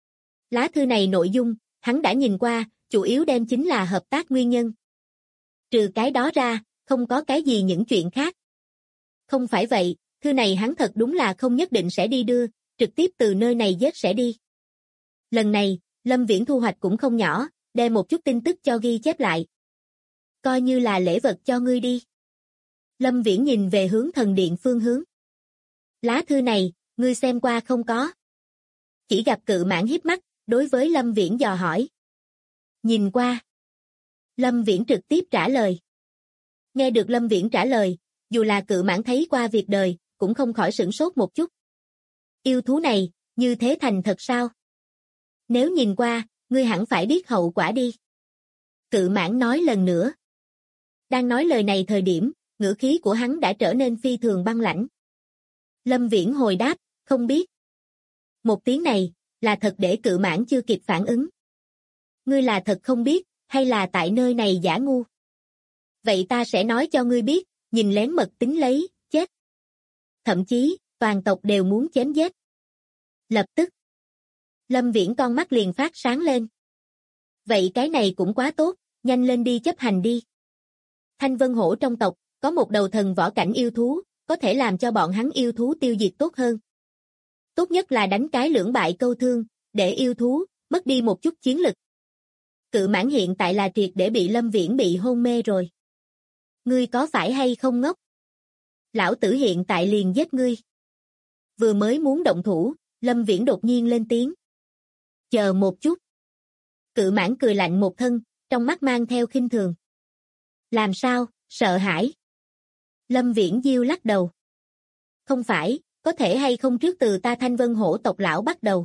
Lá thư này nội dung, hắn đã nhìn qua, chủ yếu đem chính là hợp tác nguyên nhân. Trừ cái đó ra, không có cái gì những chuyện khác. Không phải vậy, thư này hắn thật đúng là không nhất định sẽ đi đưa, trực tiếp từ nơi này giết sẽ đi. Lần này, Lâm Viễn thu hoạch cũng không nhỏ, đem một chút tin tức cho ghi chép lại. Coi như là lễ vật cho ngươi đi. Lâm Viễn nhìn về hướng thần điện phương hướng. Lá thư này, ngươi xem qua không có? Chỉ gặp Cự Mãng híp mắt, đối với Lâm Viễn dò hỏi. Nhìn qua. Lâm Viễn trực tiếp trả lời. Nghe được Lâm Viễn trả lời, dù là Cự Mãng thấy qua việc đời, cũng không khỏi sửng sốt một chút. Yêu thú này, như thế thành thật sao? Nếu nhìn qua, ngươi hẳn phải biết hậu quả đi. Cự Mãng nói lần nữa. Đang nói lời này thời điểm, ngữ khí của hắn đã trở nên phi thường băng lãnh. Lâm Viễn hồi đáp, không biết. Một tiếng này, là thật để Cự Mãng chưa kịp phản ứng. Ngươi là thật không biết, hay là tại nơi này giả ngu? Vậy ta sẽ nói cho ngươi biết, nhìn lén mật tính lấy, chết. Thậm chí, toàn tộc đều muốn chém giết. Lập tức, Lâm Viễn con mắt liền phát sáng lên. Vậy cái này cũng quá tốt, nhanh lên đi chấp hành đi. Thanh Vân hổ trong tộc, có một đầu thần võ cảnh yêu thú, có thể làm cho bọn hắn yêu thú tiêu diệt tốt hơn. Tốt nhất là đánh cái lưỡng bại câu thương, để yêu thú, mất đi một chút chiến lực. Cự Mãng hiện tại là triệt để bị Lâm Viễn bị hôn mê rồi. Ngươi có phải hay không ngốc? Lão tử hiện tại liền giết ngươi. Vừa mới muốn động thủ, Lâm Viễn đột nhiên lên tiếng. Chờ một chút. Cự Mãng cười lạnh một thân, trong mắt mang theo khinh thường. Làm sao, sợ hãi? Lâm Viễn giêu lắc đầu. Không phải, có thể hay không trước từ ta Thanh Vân hổ tộc lão bắt đầu.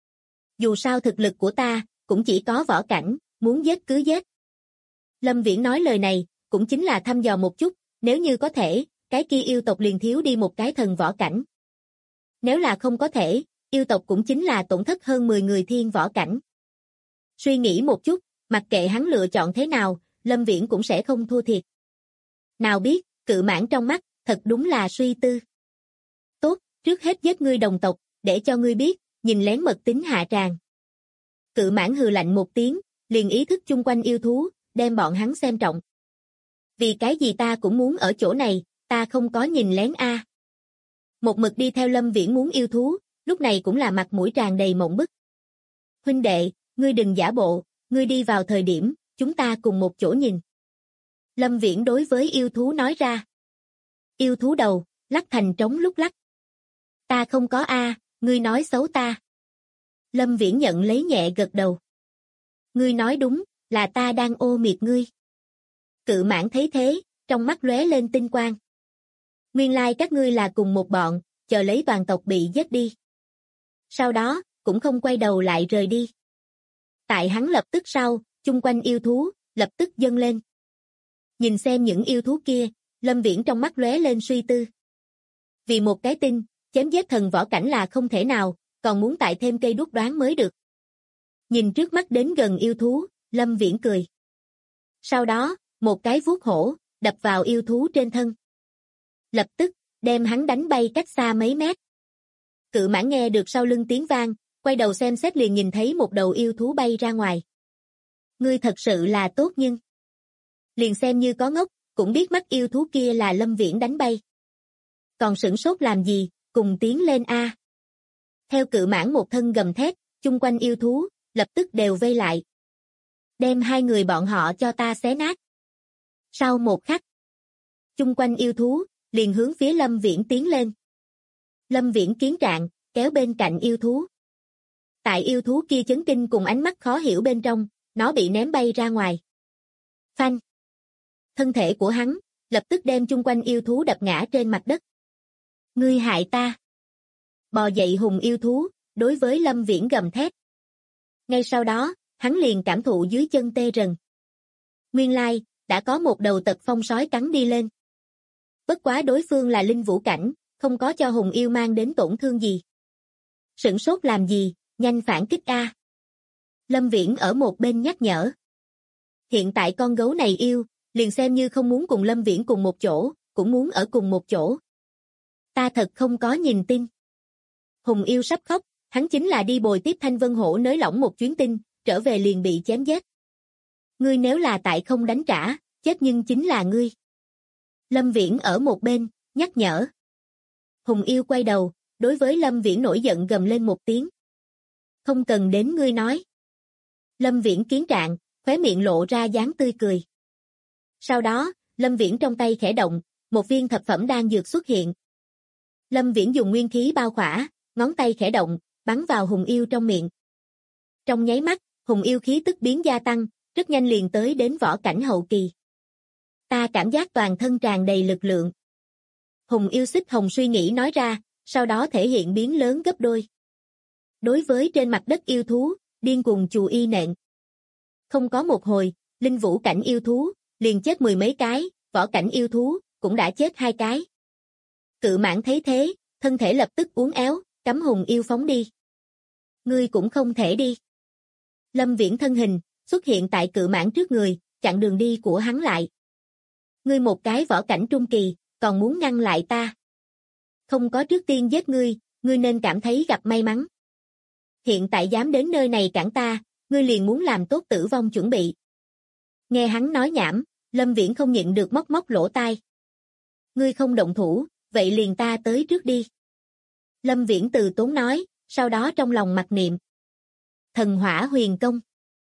Dù sao thực lực của ta, cũng chỉ có võ cảnh, muốn giết cứ giết. Lâm Viễn nói lời này, cũng chính là thăm dò một chút, nếu như có thể, cái kia yêu tộc liền thiếu đi một cái thần võ cảnh. Nếu là không có thể, yêu tộc cũng chính là tổn thất hơn 10 người thiên võ cảnh. Suy nghĩ một chút, mặc kệ hắn lựa chọn thế nào, Lâm Viễn cũng sẽ không thua thiệt. Nào biết, Cự Mãng trong mắt, thật đúng là suy tư. Tốt, trước hết giết ngươi đồng tộc, để cho ngươi biết, nhìn lén mật tính hạ tràng. Cự Mãng hừ lạnh một tiếng, liền ý thức chung quanh yêu thú, đem bọn hắn xem trọng. Vì cái gì ta cũng muốn ở chỗ này, ta không có nhìn lén a. Một mực đi theo Lâm Viễn muốn yêu thú, lúc này cũng là mặt mũi tràn đầy mộng bức. Huynh đệ, ngươi đừng giả bộ, ngươi đi vào thời điểm, chúng ta cùng một chỗ nhìn. Lâm Viễn đối với yêu thú nói ra. Yêu thú đầu, lắc thành trống lúc lắc. Ta không có a, ngươi nói xấu ta. Lâm Viễn nhận lấy nhẹ gật đầu. Ngươi nói đúng, là ta đang ô miệt ngươi. Cự mãng thấy thế, trong mắt lóe lên tinh quang. Nguyên lai các ngươi là cùng một bọn, chờ lấy toàn tộc bị giết đi. Sau đó, cũng không quay đầu lại rời đi. Tại hắn lập tức sau, chung quanh yêu thú, lập tức dâng lên. Nhìn xem những yêu thú kia, Lâm Viễn trong mắt lóe lên suy tư. Vì một cái tinh, chém giết thần võ cảnh là không thể nào, còn muốn tại thêm cây đuốc đoán mới được. Nhìn trước mắt đến gần yêu thú, Lâm Viễn cười. Sau đó, một cái vuốt hổ, đập vào yêu thú trên thân. Lập tức, đem hắn đánh bay cách xa mấy mét. Cự mãng nghe được sau lưng tiếng vang, quay đầu xem xét liền nhìn thấy một đầu yêu thú bay ra ngoài. Ngươi thật sự là tốt nhưng. Liền xem như có ngốc, cũng biết mắt yêu thú kia là Lâm Viễn đánh bay. Còn sửng sốt làm gì, cùng tiến lên a. Theo cự mãng một thân gầm thét, chung quanh yêu thú, lập tức đều vây lại. Đem hai người bọn họ cho ta xé nát. Sau một khắc, chung quanh yêu thú, liền hướng phía Lâm Viễn tiến lên. Lâm Viễn kiến trạng, kéo bên cạnh yêu thú. Tại yêu thú kia chấn kinh cùng ánh mắt khó hiểu bên trong, nó bị ném bay ra ngoài. Phanh. Thân thể của hắn, lập tức đem chung quanh yêu thú đập ngã trên mặt đất. Ngươi hại ta. Bò dậy hùng yêu thú, đối với Lâm Viễn gầm thét. Ngay sau đó, hắn liền cảm thụ dưới chân tê rần. Nguyên lai, đã có một đầu tật phong sói cắn đi lên. Bất quá đối phương là linh vũ cảnh, không có cho hùng yêu mang đến tổn thương gì. Sửng sốt làm gì, nhanh phản kích a. Lâm Viễn ở một bên nhắc nhở. Hiện tại con gấu này yêu, liền xem như không muốn cùng Lâm Viễn cùng một chỗ, cũng muốn ở cùng một chỗ. Ta thật không có nhìn tin. Hùng yêu sắp khóc, hắn chính là đi bồi tiếp Thanh Vân Hổ nới lỏng một chuyến tin, trở về liền bị chém giết. Ngươi nếu là tại không đánh trả, chết nhưng chính là ngươi. Lâm Viễn ở một bên, nhắc nhở. Hùng yêu quay đầu, đối với Lâm Viễn nổi giận gầm lên một tiếng. Không cần đến ngươi nói. Lâm Viễn kiến trạng, khóe miệng lộ ra dáng tươi cười. Sau đó, Lâm Viễn trong tay khẽ động, một viên thập phẩm đan dược xuất hiện. Lâm Viễn dùng nguyên khí bao khỏa, ngón tay khẽ động, bắn vào hùng yêu trong miệng. Trong nháy mắt, hùng yêu khí tức biến gia tăng, rất nhanh liền tới đến võ cảnh hậu kỳ. Ta cảm giác toàn thân tràn đầy lực lượng. Hùng yêu xích hồng suy nghĩ nói ra, sau đó thể hiện biến lớn gấp đôi. Đối với trên mặt đất yêu thú, điên cuồng chù y nện. Không có một hồi, linh vũ cảnh yêu thú, liền chết mười mấy cái, võ cảnh yêu thú, cũng đã chết hai cái. Cự mãng thấy thế, thân thể lập tức uốn éo, cắm hùng yêu phóng đi. Ngươi cũng không thể đi. Lâm Viễn thân hình, xuất hiện tại cự mãng trước người, chặn đường đi của hắn lại. Ngươi một cái võ cảnh trung kỳ, còn muốn ngăn lại ta. Không có trước tiên giết ngươi, ngươi nên cảm thấy gặp may mắn. Hiện tại dám đến nơi này cản ta, ngươi liền muốn làm tốt tử vong chuẩn bị. Nghe hắn nói nhảm, Lâm Viễn không nhịn được móc móc lỗ tai. Ngươi không động thủ, vậy liền ta tới trước đi. Lâm Viễn từ tốn nói, sau đó trong lòng mặc niệm. Thần hỏa huyền công.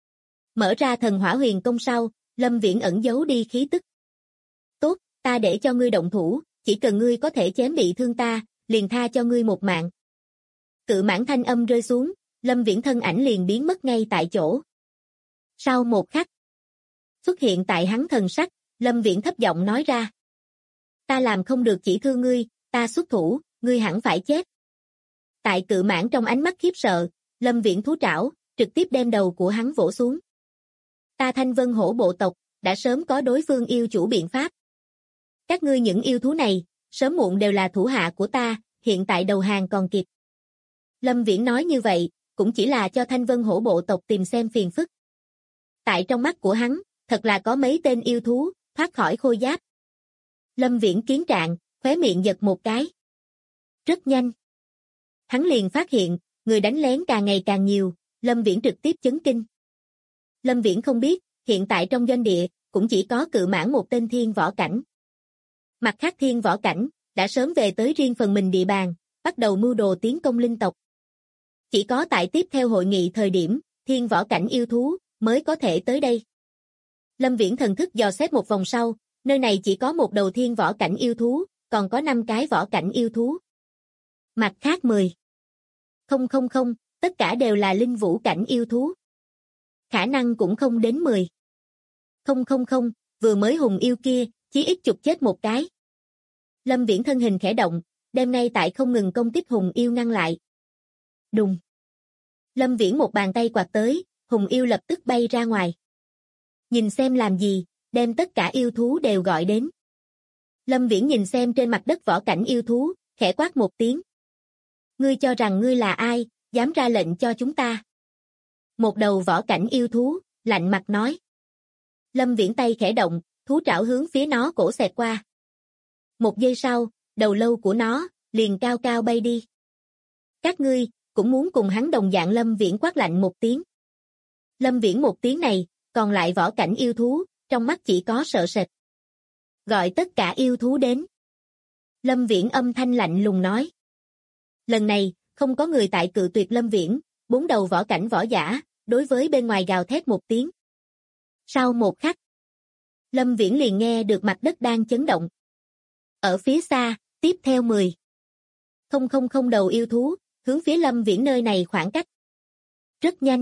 Mở ra thần hỏa huyền công sau, Lâm Viễn ẩn giấu đi khí tức. Tốt, ta để cho ngươi động thủ, chỉ cần ngươi có thể chém bị thương ta, liền tha cho ngươi một mạng. Cự mãng thanh âm rơi xuống, Lâm Viễn thân ảnh liền biến mất ngay tại chỗ. Sau một khắc, xuất hiện tại hắn thần sắc, Lâm Viễn thấp giọng nói ra. Ta làm không được chỉ thương ngươi, ta xuất thủ, ngươi hẳn phải chết. Tại cự mãng trong ánh mắt khiếp sợ, Lâm Viễn thú trảo, trực tiếp đem đầu của hắn vỗ xuống. Ta Thanh Vân Hổ bộ tộc, đã sớm có đối phương yêu chủ biện pháp. Các ngươi những yêu thú này, sớm muộn đều là thủ hạ của ta, hiện tại đầu hàng còn kịp. Lâm Viễn nói như vậy, cũng chỉ là cho Thanh Vân Hổ bộ tộc tìm xem phiền phức. Tại trong mắt của hắn, thật là có mấy tên yêu thú, thoát khỏi khôi giáp. Lâm Viễn kiến trạng, khóe miệng giật một cái. Rất nhanh. Hắn liền phát hiện, người đánh lén càng ngày càng nhiều, Lâm Viễn trực tiếp chấn kinh. Lâm Viễn không biết, hiện tại trong doanh địa, cũng chỉ có Cự Mãn một tên thiên võ cảnh. Mặt khác thiên võ cảnh, đã sớm về tới riêng phần mình địa bàn, bắt đầu mưu đồ tiến công linh tộc. Chỉ có tại tiếp theo hội nghị thời điểm, thiên võ cảnh yêu thú, mới có thể tới đây. Lâm Viễn thần thức dò xét một vòng sau, nơi này chỉ có một đầu thiên võ cảnh yêu thú, còn có 5 cái võ cảnh yêu thú. Mặt khác 10. Không, tất cả đều là linh vũ cảnh yêu thú. Khả năng cũng không đến 10. Không, vừa mới hùng yêu kia, chí ít chục chết một cái. Lâm Viễn thân hình khẽ động, đem ngay tại không ngừng công kích hùng yêu ngăn lại. Đùng. Lâm Viễn một bàn tay quạt tới, hùng yêu lập tức bay ra ngoài. Nhìn xem làm gì, đem tất cả yêu thú đều gọi đến. Lâm Viễn nhìn xem trên mặt đất võ cảnh yêu thú, khẽ quát một tiếng. Ngươi cho rằng ngươi là ai, dám ra lệnh cho chúng ta? Một đầu võ cảnh yêu thú, lạnh mặt nói. Lâm Viễn tay khẽ động, thú trảo hướng phía nó cổ xẹt qua. Một giây sau, đầu lâu của nó, liền cao cao bay đi. Các ngươi, cũng muốn cùng hắn đồng dạng. Lâm Viễn quát lạnh một tiếng. Lâm Viễn một tiếng này, còn lại võ cảnh yêu thú, trong mắt chỉ có sợ sệt. Gọi tất cả yêu thú đến. Lâm Viễn âm thanh lạnh lùng nói. Lần này, không có người tại cự tuyệt Lâm Viễn, 4 đầu võ cảnh võ giả, đối với bên ngoài gào thét một tiếng. Sau một khắc, Lâm Viễn liền nghe được mặt đất đang chấn động. Ở phía xa, tiếp theo 10. Không đầu yêu thú, hướng phía Lâm Viễn nơi này khoảng cách. Rất nhanh.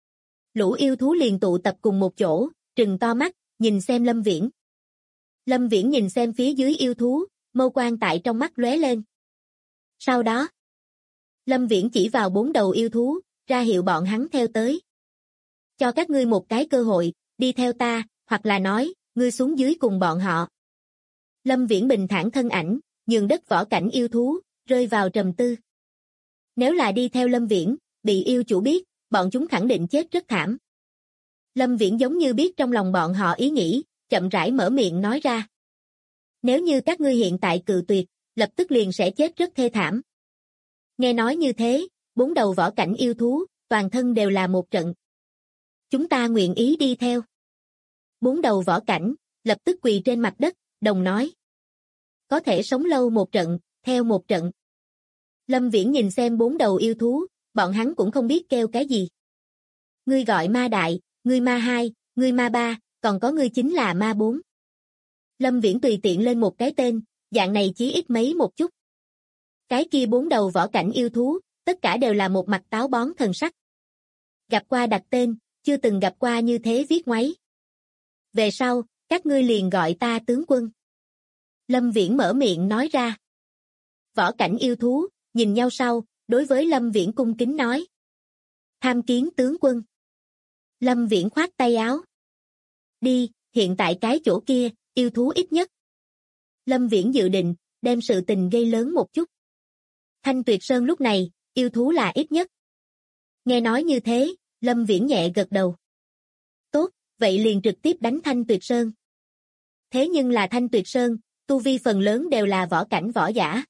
Lũ yêu thú liền tụ tập cùng một chỗ, trừng to mắt, nhìn xem Lâm Viễn. Lâm Viễn nhìn xem phía dưới yêu thú, mâu quang tại trong mắt lóe lên. Sau đó, Lâm Viễn chỉ vào 4 đầu yêu thú, ra hiệu bọn hắn theo tới. Cho các ngươi một cái cơ hội, đi theo ta, hoặc là nói, ngươi xuống dưới cùng bọn họ. Lâm Viễn bình thản thân ảnh, nhường đất võ cảnh yêu thú, rơi vào trầm tư. Nếu là đi theo Lâm Viễn, bị yêu chủ biết, bọn chúng khẳng định chết rất thảm. Lâm Viễn giống như biết trong lòng bọn họ ý nghĩ, chậm rãi mở miệng nói ra. Nếu như các ngươi hiện tại cự tuyệt, lập tức liền sẽ chết rất thê thảm. Nghe nói như thế, 4 đầu võ cảnh yêu thú, toàn thân đều là một trận. Chúng ta nguyện ý đi theo. 4 đầu võ cảnh, lập tức quỳ trên mặt đất, đồng nói. Có thể sống lâu một trận, theo một trận. Lâm Viễn nhìn xem 4 đầu yêu thú, bọn hắn cũng không biết kêu cái gì. Ngươi gọi ma đại, ngươi ma 2, ngươi ma 3, còn có ngươi chính là ma 4. Lâm Viễn tùy tiện lên một cái tên, dạng này chí ít mấy một chút. Cái kia 4 đầu võ cảnh yêu thú, tất cả đều là một mặt táo bón thần sắc. Gặp qua đặt tên, chưa từng gặp qua như thế viết ngoáy. Về sau, các ngươi liền gọi ta tướng quân. Lâm Viễn mở miệng nói ra. Võ cảnh yêu thú, nhìn nhau sau, đối với Lâm Viễn cung kính nói. Tham kiến tướng quân. Lâm Viễn khoát tay áo. Đi, hiện tại cái chỗ kia, yêu thú ít nhất. Lâm Viễn dự định, đem sự tình gây lớn một chút. Thanh Tuyệt Sơn lúc này, yêu thú là ít nhất. Nghe nói như thế, Lâm Viễn nhẹ gật đầu. Tốt, vậy liền trực tiếp đánh Thanh Tuyệt Sơn. Thế nhưng là Thanh Tuyệt Sơn, tu vi phần lớn đều là võ cảnh võ giả.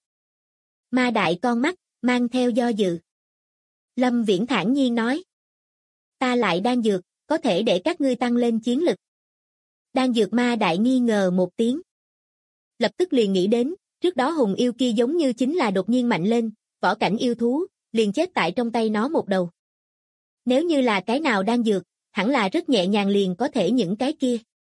Ma đại con mắt, mang theo do dự. Lâm Viễn thản nhiên nói. Ta lại đan dược, có thể để các ngươi tăng lên chiến lực. Đan dược ma đại nghi ngờ một tiếng. Lập tức liền nghĩ đến, trước đó hùng yêu kia giống như chính là đột nhiên mạnh lên, võ cảnh yêu thú, liền chết tại trong tay nó một đầu. Nếu như là cái nào đan dược, hẳn là rất nhẹ nhàng liền có thể những cái kia.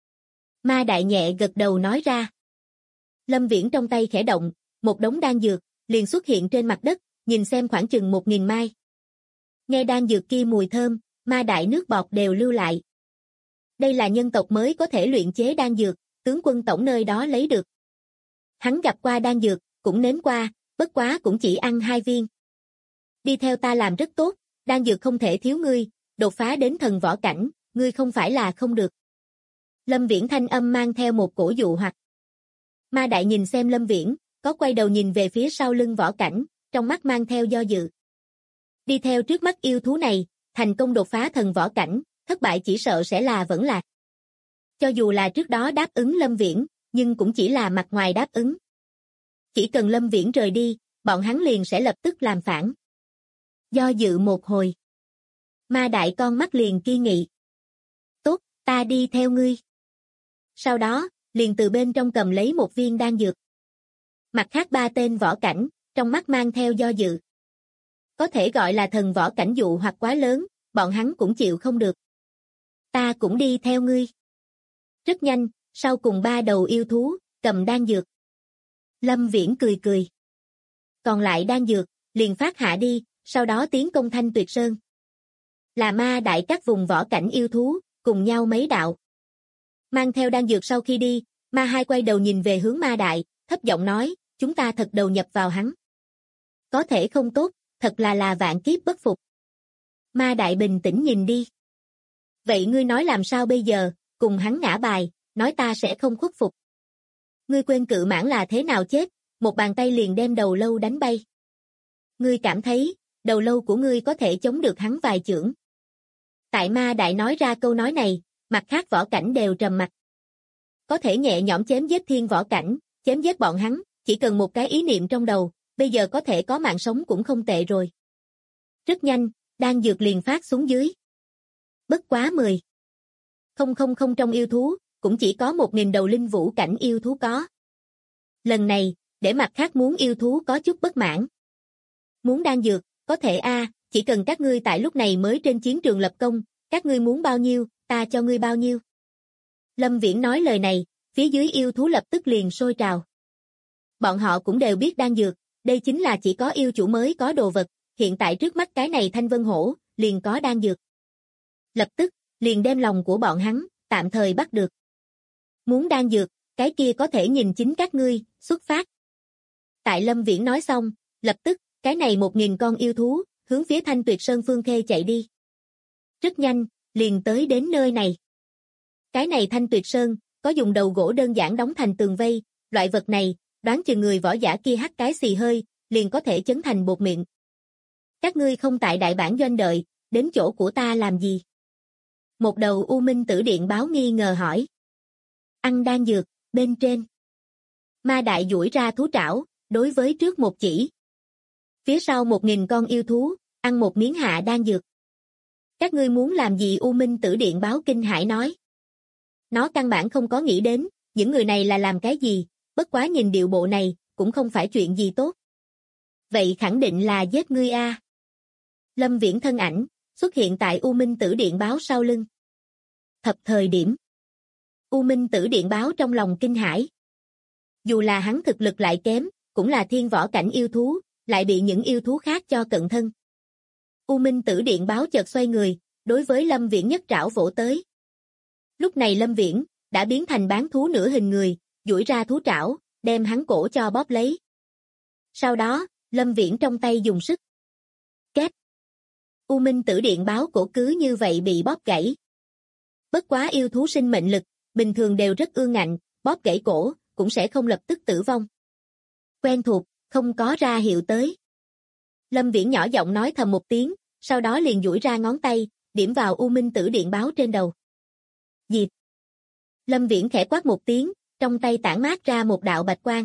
Ma đại nhẹ gật đầu nói ra. Lâm Viễn trong tay khẽ động, một đống đan dược, liền xuất hiện trên mặt đất, nhìn xem khoảng chừng 1000 mai. Nghe đan dược kia mùi thơm, ma đại nước bọt đều lưu lại. Đây là nhân tộc mới có thể luyện chế đan dược, tướng quân tổng nơi đó lấy được. Hắn gặp qua đan dược, cũng nếm qua, bất quá cũng chỉ ăn 2 viên. Đi theo ta làm rất tốt, đan dược không thể thiếu ngươi, đột phá đến thần võ cảnh, ngươi không phải là không được. Lâm Viễn thanh âm mang theo một cổ dụ hoặc. Ma đại nhìn xem Lâm Viễn, có quay đầu nhìn về phía sau lưng võ cảnh, trong mắt mang theo do dự. Đi theo trước mắt yêu thú này, thành công đột phá thần võ cảnh, thất bại chỉ sợ sẽ là vẫn lạc. Cho dù là trước đó đáp ứng Lâm Viễn, nhưng cũng chỉ là mặt ngoài đáp ứng. Chỉ cần Lâm Viễn rời đi, bọn hắn liền sẽ lập tức làm phản. Do dự một hồi. Ma đại con mắt liền kiên nghị. Tốt, ta đi theo ngươi. sau đó, liền từ bên trong cầm lấy một viên đan dược. Mặt khác ba tên võ cảnh, trong mắt mang theo do dự. Có thể gọi là thần võ cảnh dụ hoặc quá lớn, bọn hắn cũng chịu không được. Ta cũng đi theo ngươi. Rất nhanh, sau cùng ba đầu yêu thú, cầm đan dược. Lâm Viễn cười cười. Còn lại đan dược, liền phát hạ đi, sau đó tiến công Thanh Tuyệt Sơn. Là ma đại các vùng võ cảnh yêu thú, cùng nhau mấy đạo. Mang theo đan dược sau khi đi, ma hai quay đầu nhìn về hướng ma đại, thấp giọng nói, chúng ta thật đầu nhập vào hắn. Có thể không tốt, thật là vạn kiếp bất phục. Ma đại bình tĩnh nhìn đi. Vậy ngươi nói làm sao bây giờ, cùng hắn ngã bài, nói ta sẽ không khuất phục. Ngươi quên cự mãng là thế nào chết, một bàn tay liền đem đầu lâu đánh bay. Ngươi cảm thấy, đầu lâu của ngươi có thể chống được hắn vài chưởng. Tại ma đại nói ra câu nói này, mặt khác võ cảnh đều trầm mặc. Có thể nhẹ nhõm chém giết thiên võ cảnh, chém giết bọn hắn, chỉ cần một cái ý niệm trong đầu, bây giờ có thể có mạng sống cũng không tệ rồi. Rất nhanh, đan dược liền phát xuống dưới. Bất quá 10. Không trong yêu thú, cũng chỉ có 1000 đầu linh vũ cảnh yêu thú có. Lần này, để mặt khác muốn yêu thú có chút bất mãn. Muốn đan dược, có thể chỉ cần các ngươi tại lúc này mới trên chiến trường lập công, các ngươi muốn bao nhiêu, ta cho ngươi bao nhiêu. Lâm Viễn nói lời này, phía dưới yêu thú lập tức liền sôi trào. Bọn họ cũng đều biết đan dược, đây chính là chỉ có yêu chủ mới có đồ vật, hiện tại trước mắt cái này Thanh Vân Hổ, liền có đan dược. Lập tức, liền đem lòng của bọn hắn, tạm thời bắt được. Muốn đan dược, cái kia có thể nhìn chính các ngươi, xuất phát. Tại Lâm Viễn nói xong, lập tức, cái này 1000 con yêu thú, hướng phía Thanh Tuyệt Sơn Phương Khê chạy đi. Rất nhanh, liền tới đến nơi này. Cái này Thanh Tuyệt Sơn, có dùng đầu gỗ đơn giản đóng thành tường vây, loại vật này, đoán chừng người võ giả kia hắt cái xì hơi, liền có thể chấn thành bột miệng. Các ngươi không tại đại bản doanh đợi, đến chỗ của ta làm gì? Một đầu U Minh Tử Điện báo nghi ngờ hỏi. Ăn đan dược, bên trên. Ma đại duỗi ra thú trảo, đối với trước một chỉ. Phía sau 1000 con yêu thú, ăn một miếng hạ đan dược. Các ngươi muốn làm gì? U Minh Tử Điện báo kinh hãi nói. Nó căn bản không có nghĩ đến, những người này là làm cái gì, bất quá nhìn điệu bộ này, cũng không phải chuyện gì tốt. Vậy khẳng định là giết ngươi a. Lâm Viễn thân ảnh, xuất hiện tại U Minh Tử Điện báo sau lưng. Thập thời điểm. U Minh Tử Điện báo trong lòng kinh hãi. Dù là hắn thực lực lại kém, cũng là thiên võ cảnh yêu thú, lại bị những yêu thú khác cho cận thân. U Minh Tử Điện báo chợt xoay người, đối với Lâm Viễn nhất trảo vỗ tới. Lúc này Lâm Viễn, đã biến thành bán thú nửa hình người, duỗi ra thú trảo, đem hắn cổ cho bóp lấy. Sau đó, Lâm Viễn trong tay dùng sức. Két. U Minh Tử Điện báo cổ cứ như vậy bị bóp gãy. Bất quá yêu thú sinh mệnh lực, bình thường đều rất ương ngạnh, bóp gãy cổ, cũng sẽ không lập tức tử vong. Quen thuộc, không có ra hiệu tới. Lâm Viễn nhỏ giọng nói thầm một tiếng, sau đó liền duỗi ra ngón tay, điểm vào U Minh Tử Điện báo trên đầu. Diệt. Lâm Viễn khẽ quát một tiếng, trong tay tản mát ra một đạo bạch quang.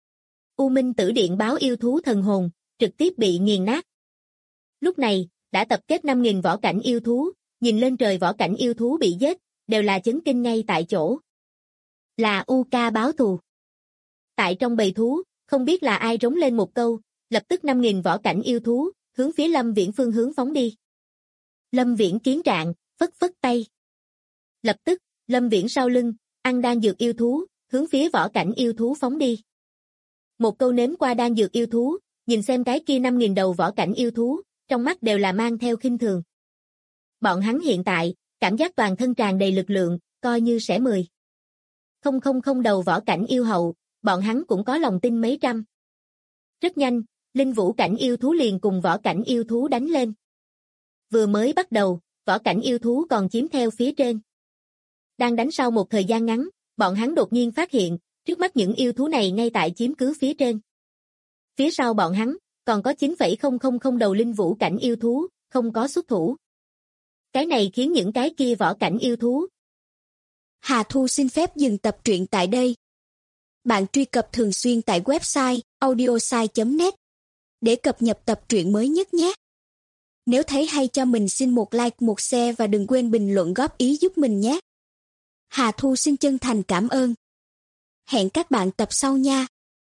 U Minh Tử Điện báo yêu thú thần hồn, trực tiếp bị nghiền nát. Lúc này, đã tập kết 5000 võ cảnh yêu thú, nhìn lên trời võ cảnh yêu thú bị giết, đều là chấn kinh ngay tại chỗ. Là U Ca báo thù. Tại trong bầy thú, không biết là ai rống lên một câu, lập tức 5000 võ cảnh yêu thú, hướng phía Lâm Viễn phương hướng phóng đi. Lâm Viễn kiến trạng, phất phất tay. Lập tức, Lâm Viễn sau lưng, ăn đan dược yêu thú, hướng phía võ cảnh yêu thú phóng đi. Một câu nếm qua đan dược yêu thú, nhìn xem cái kia 5000 đầu võ cảnh yêu thú, trong mắt đều là mang theo khinh thường. Bọn hắn hiện tại, cảm giác toàn thân tràn đầy lực lượng, coi như sẽ 10. Không đầu võ cảnh yêu hậu, bọn hắn cũng có lòng tin mấy trăm. Rất nhanh, linh vũ cảnh yêu thú liền cùng võ cảnh yêu thú đánh lên. Vừa mới bắt đầu, võ cảnh yêu thú còn chiếm theo phía trên. Đang đánh sau một thời gian ngắn, bọn hắn đột nhiên phát hiện, trước mắt những yêu thú này ngay tại chiếm cứ phía trên. Phía sau bọn hắn, còn có 9,000 đầu linh vũ cảnh yêu thú, không có xuất thủ. Cái này khiến những cái kia võ cảnh yêu thú. Hà Thu xin phép dừng tập truyện tại đây. Bạn truy cập thường xuyên tại website audiosai.net để cập nhật tập truyện mới nhất nhé. Nếu thấy hay cho mình xin một like, một share và đừng quên bình luận góp ý giúp mình nhé. Hà Thu xin chân thành cảm ơn. Hẹn các bạn tập sau nha.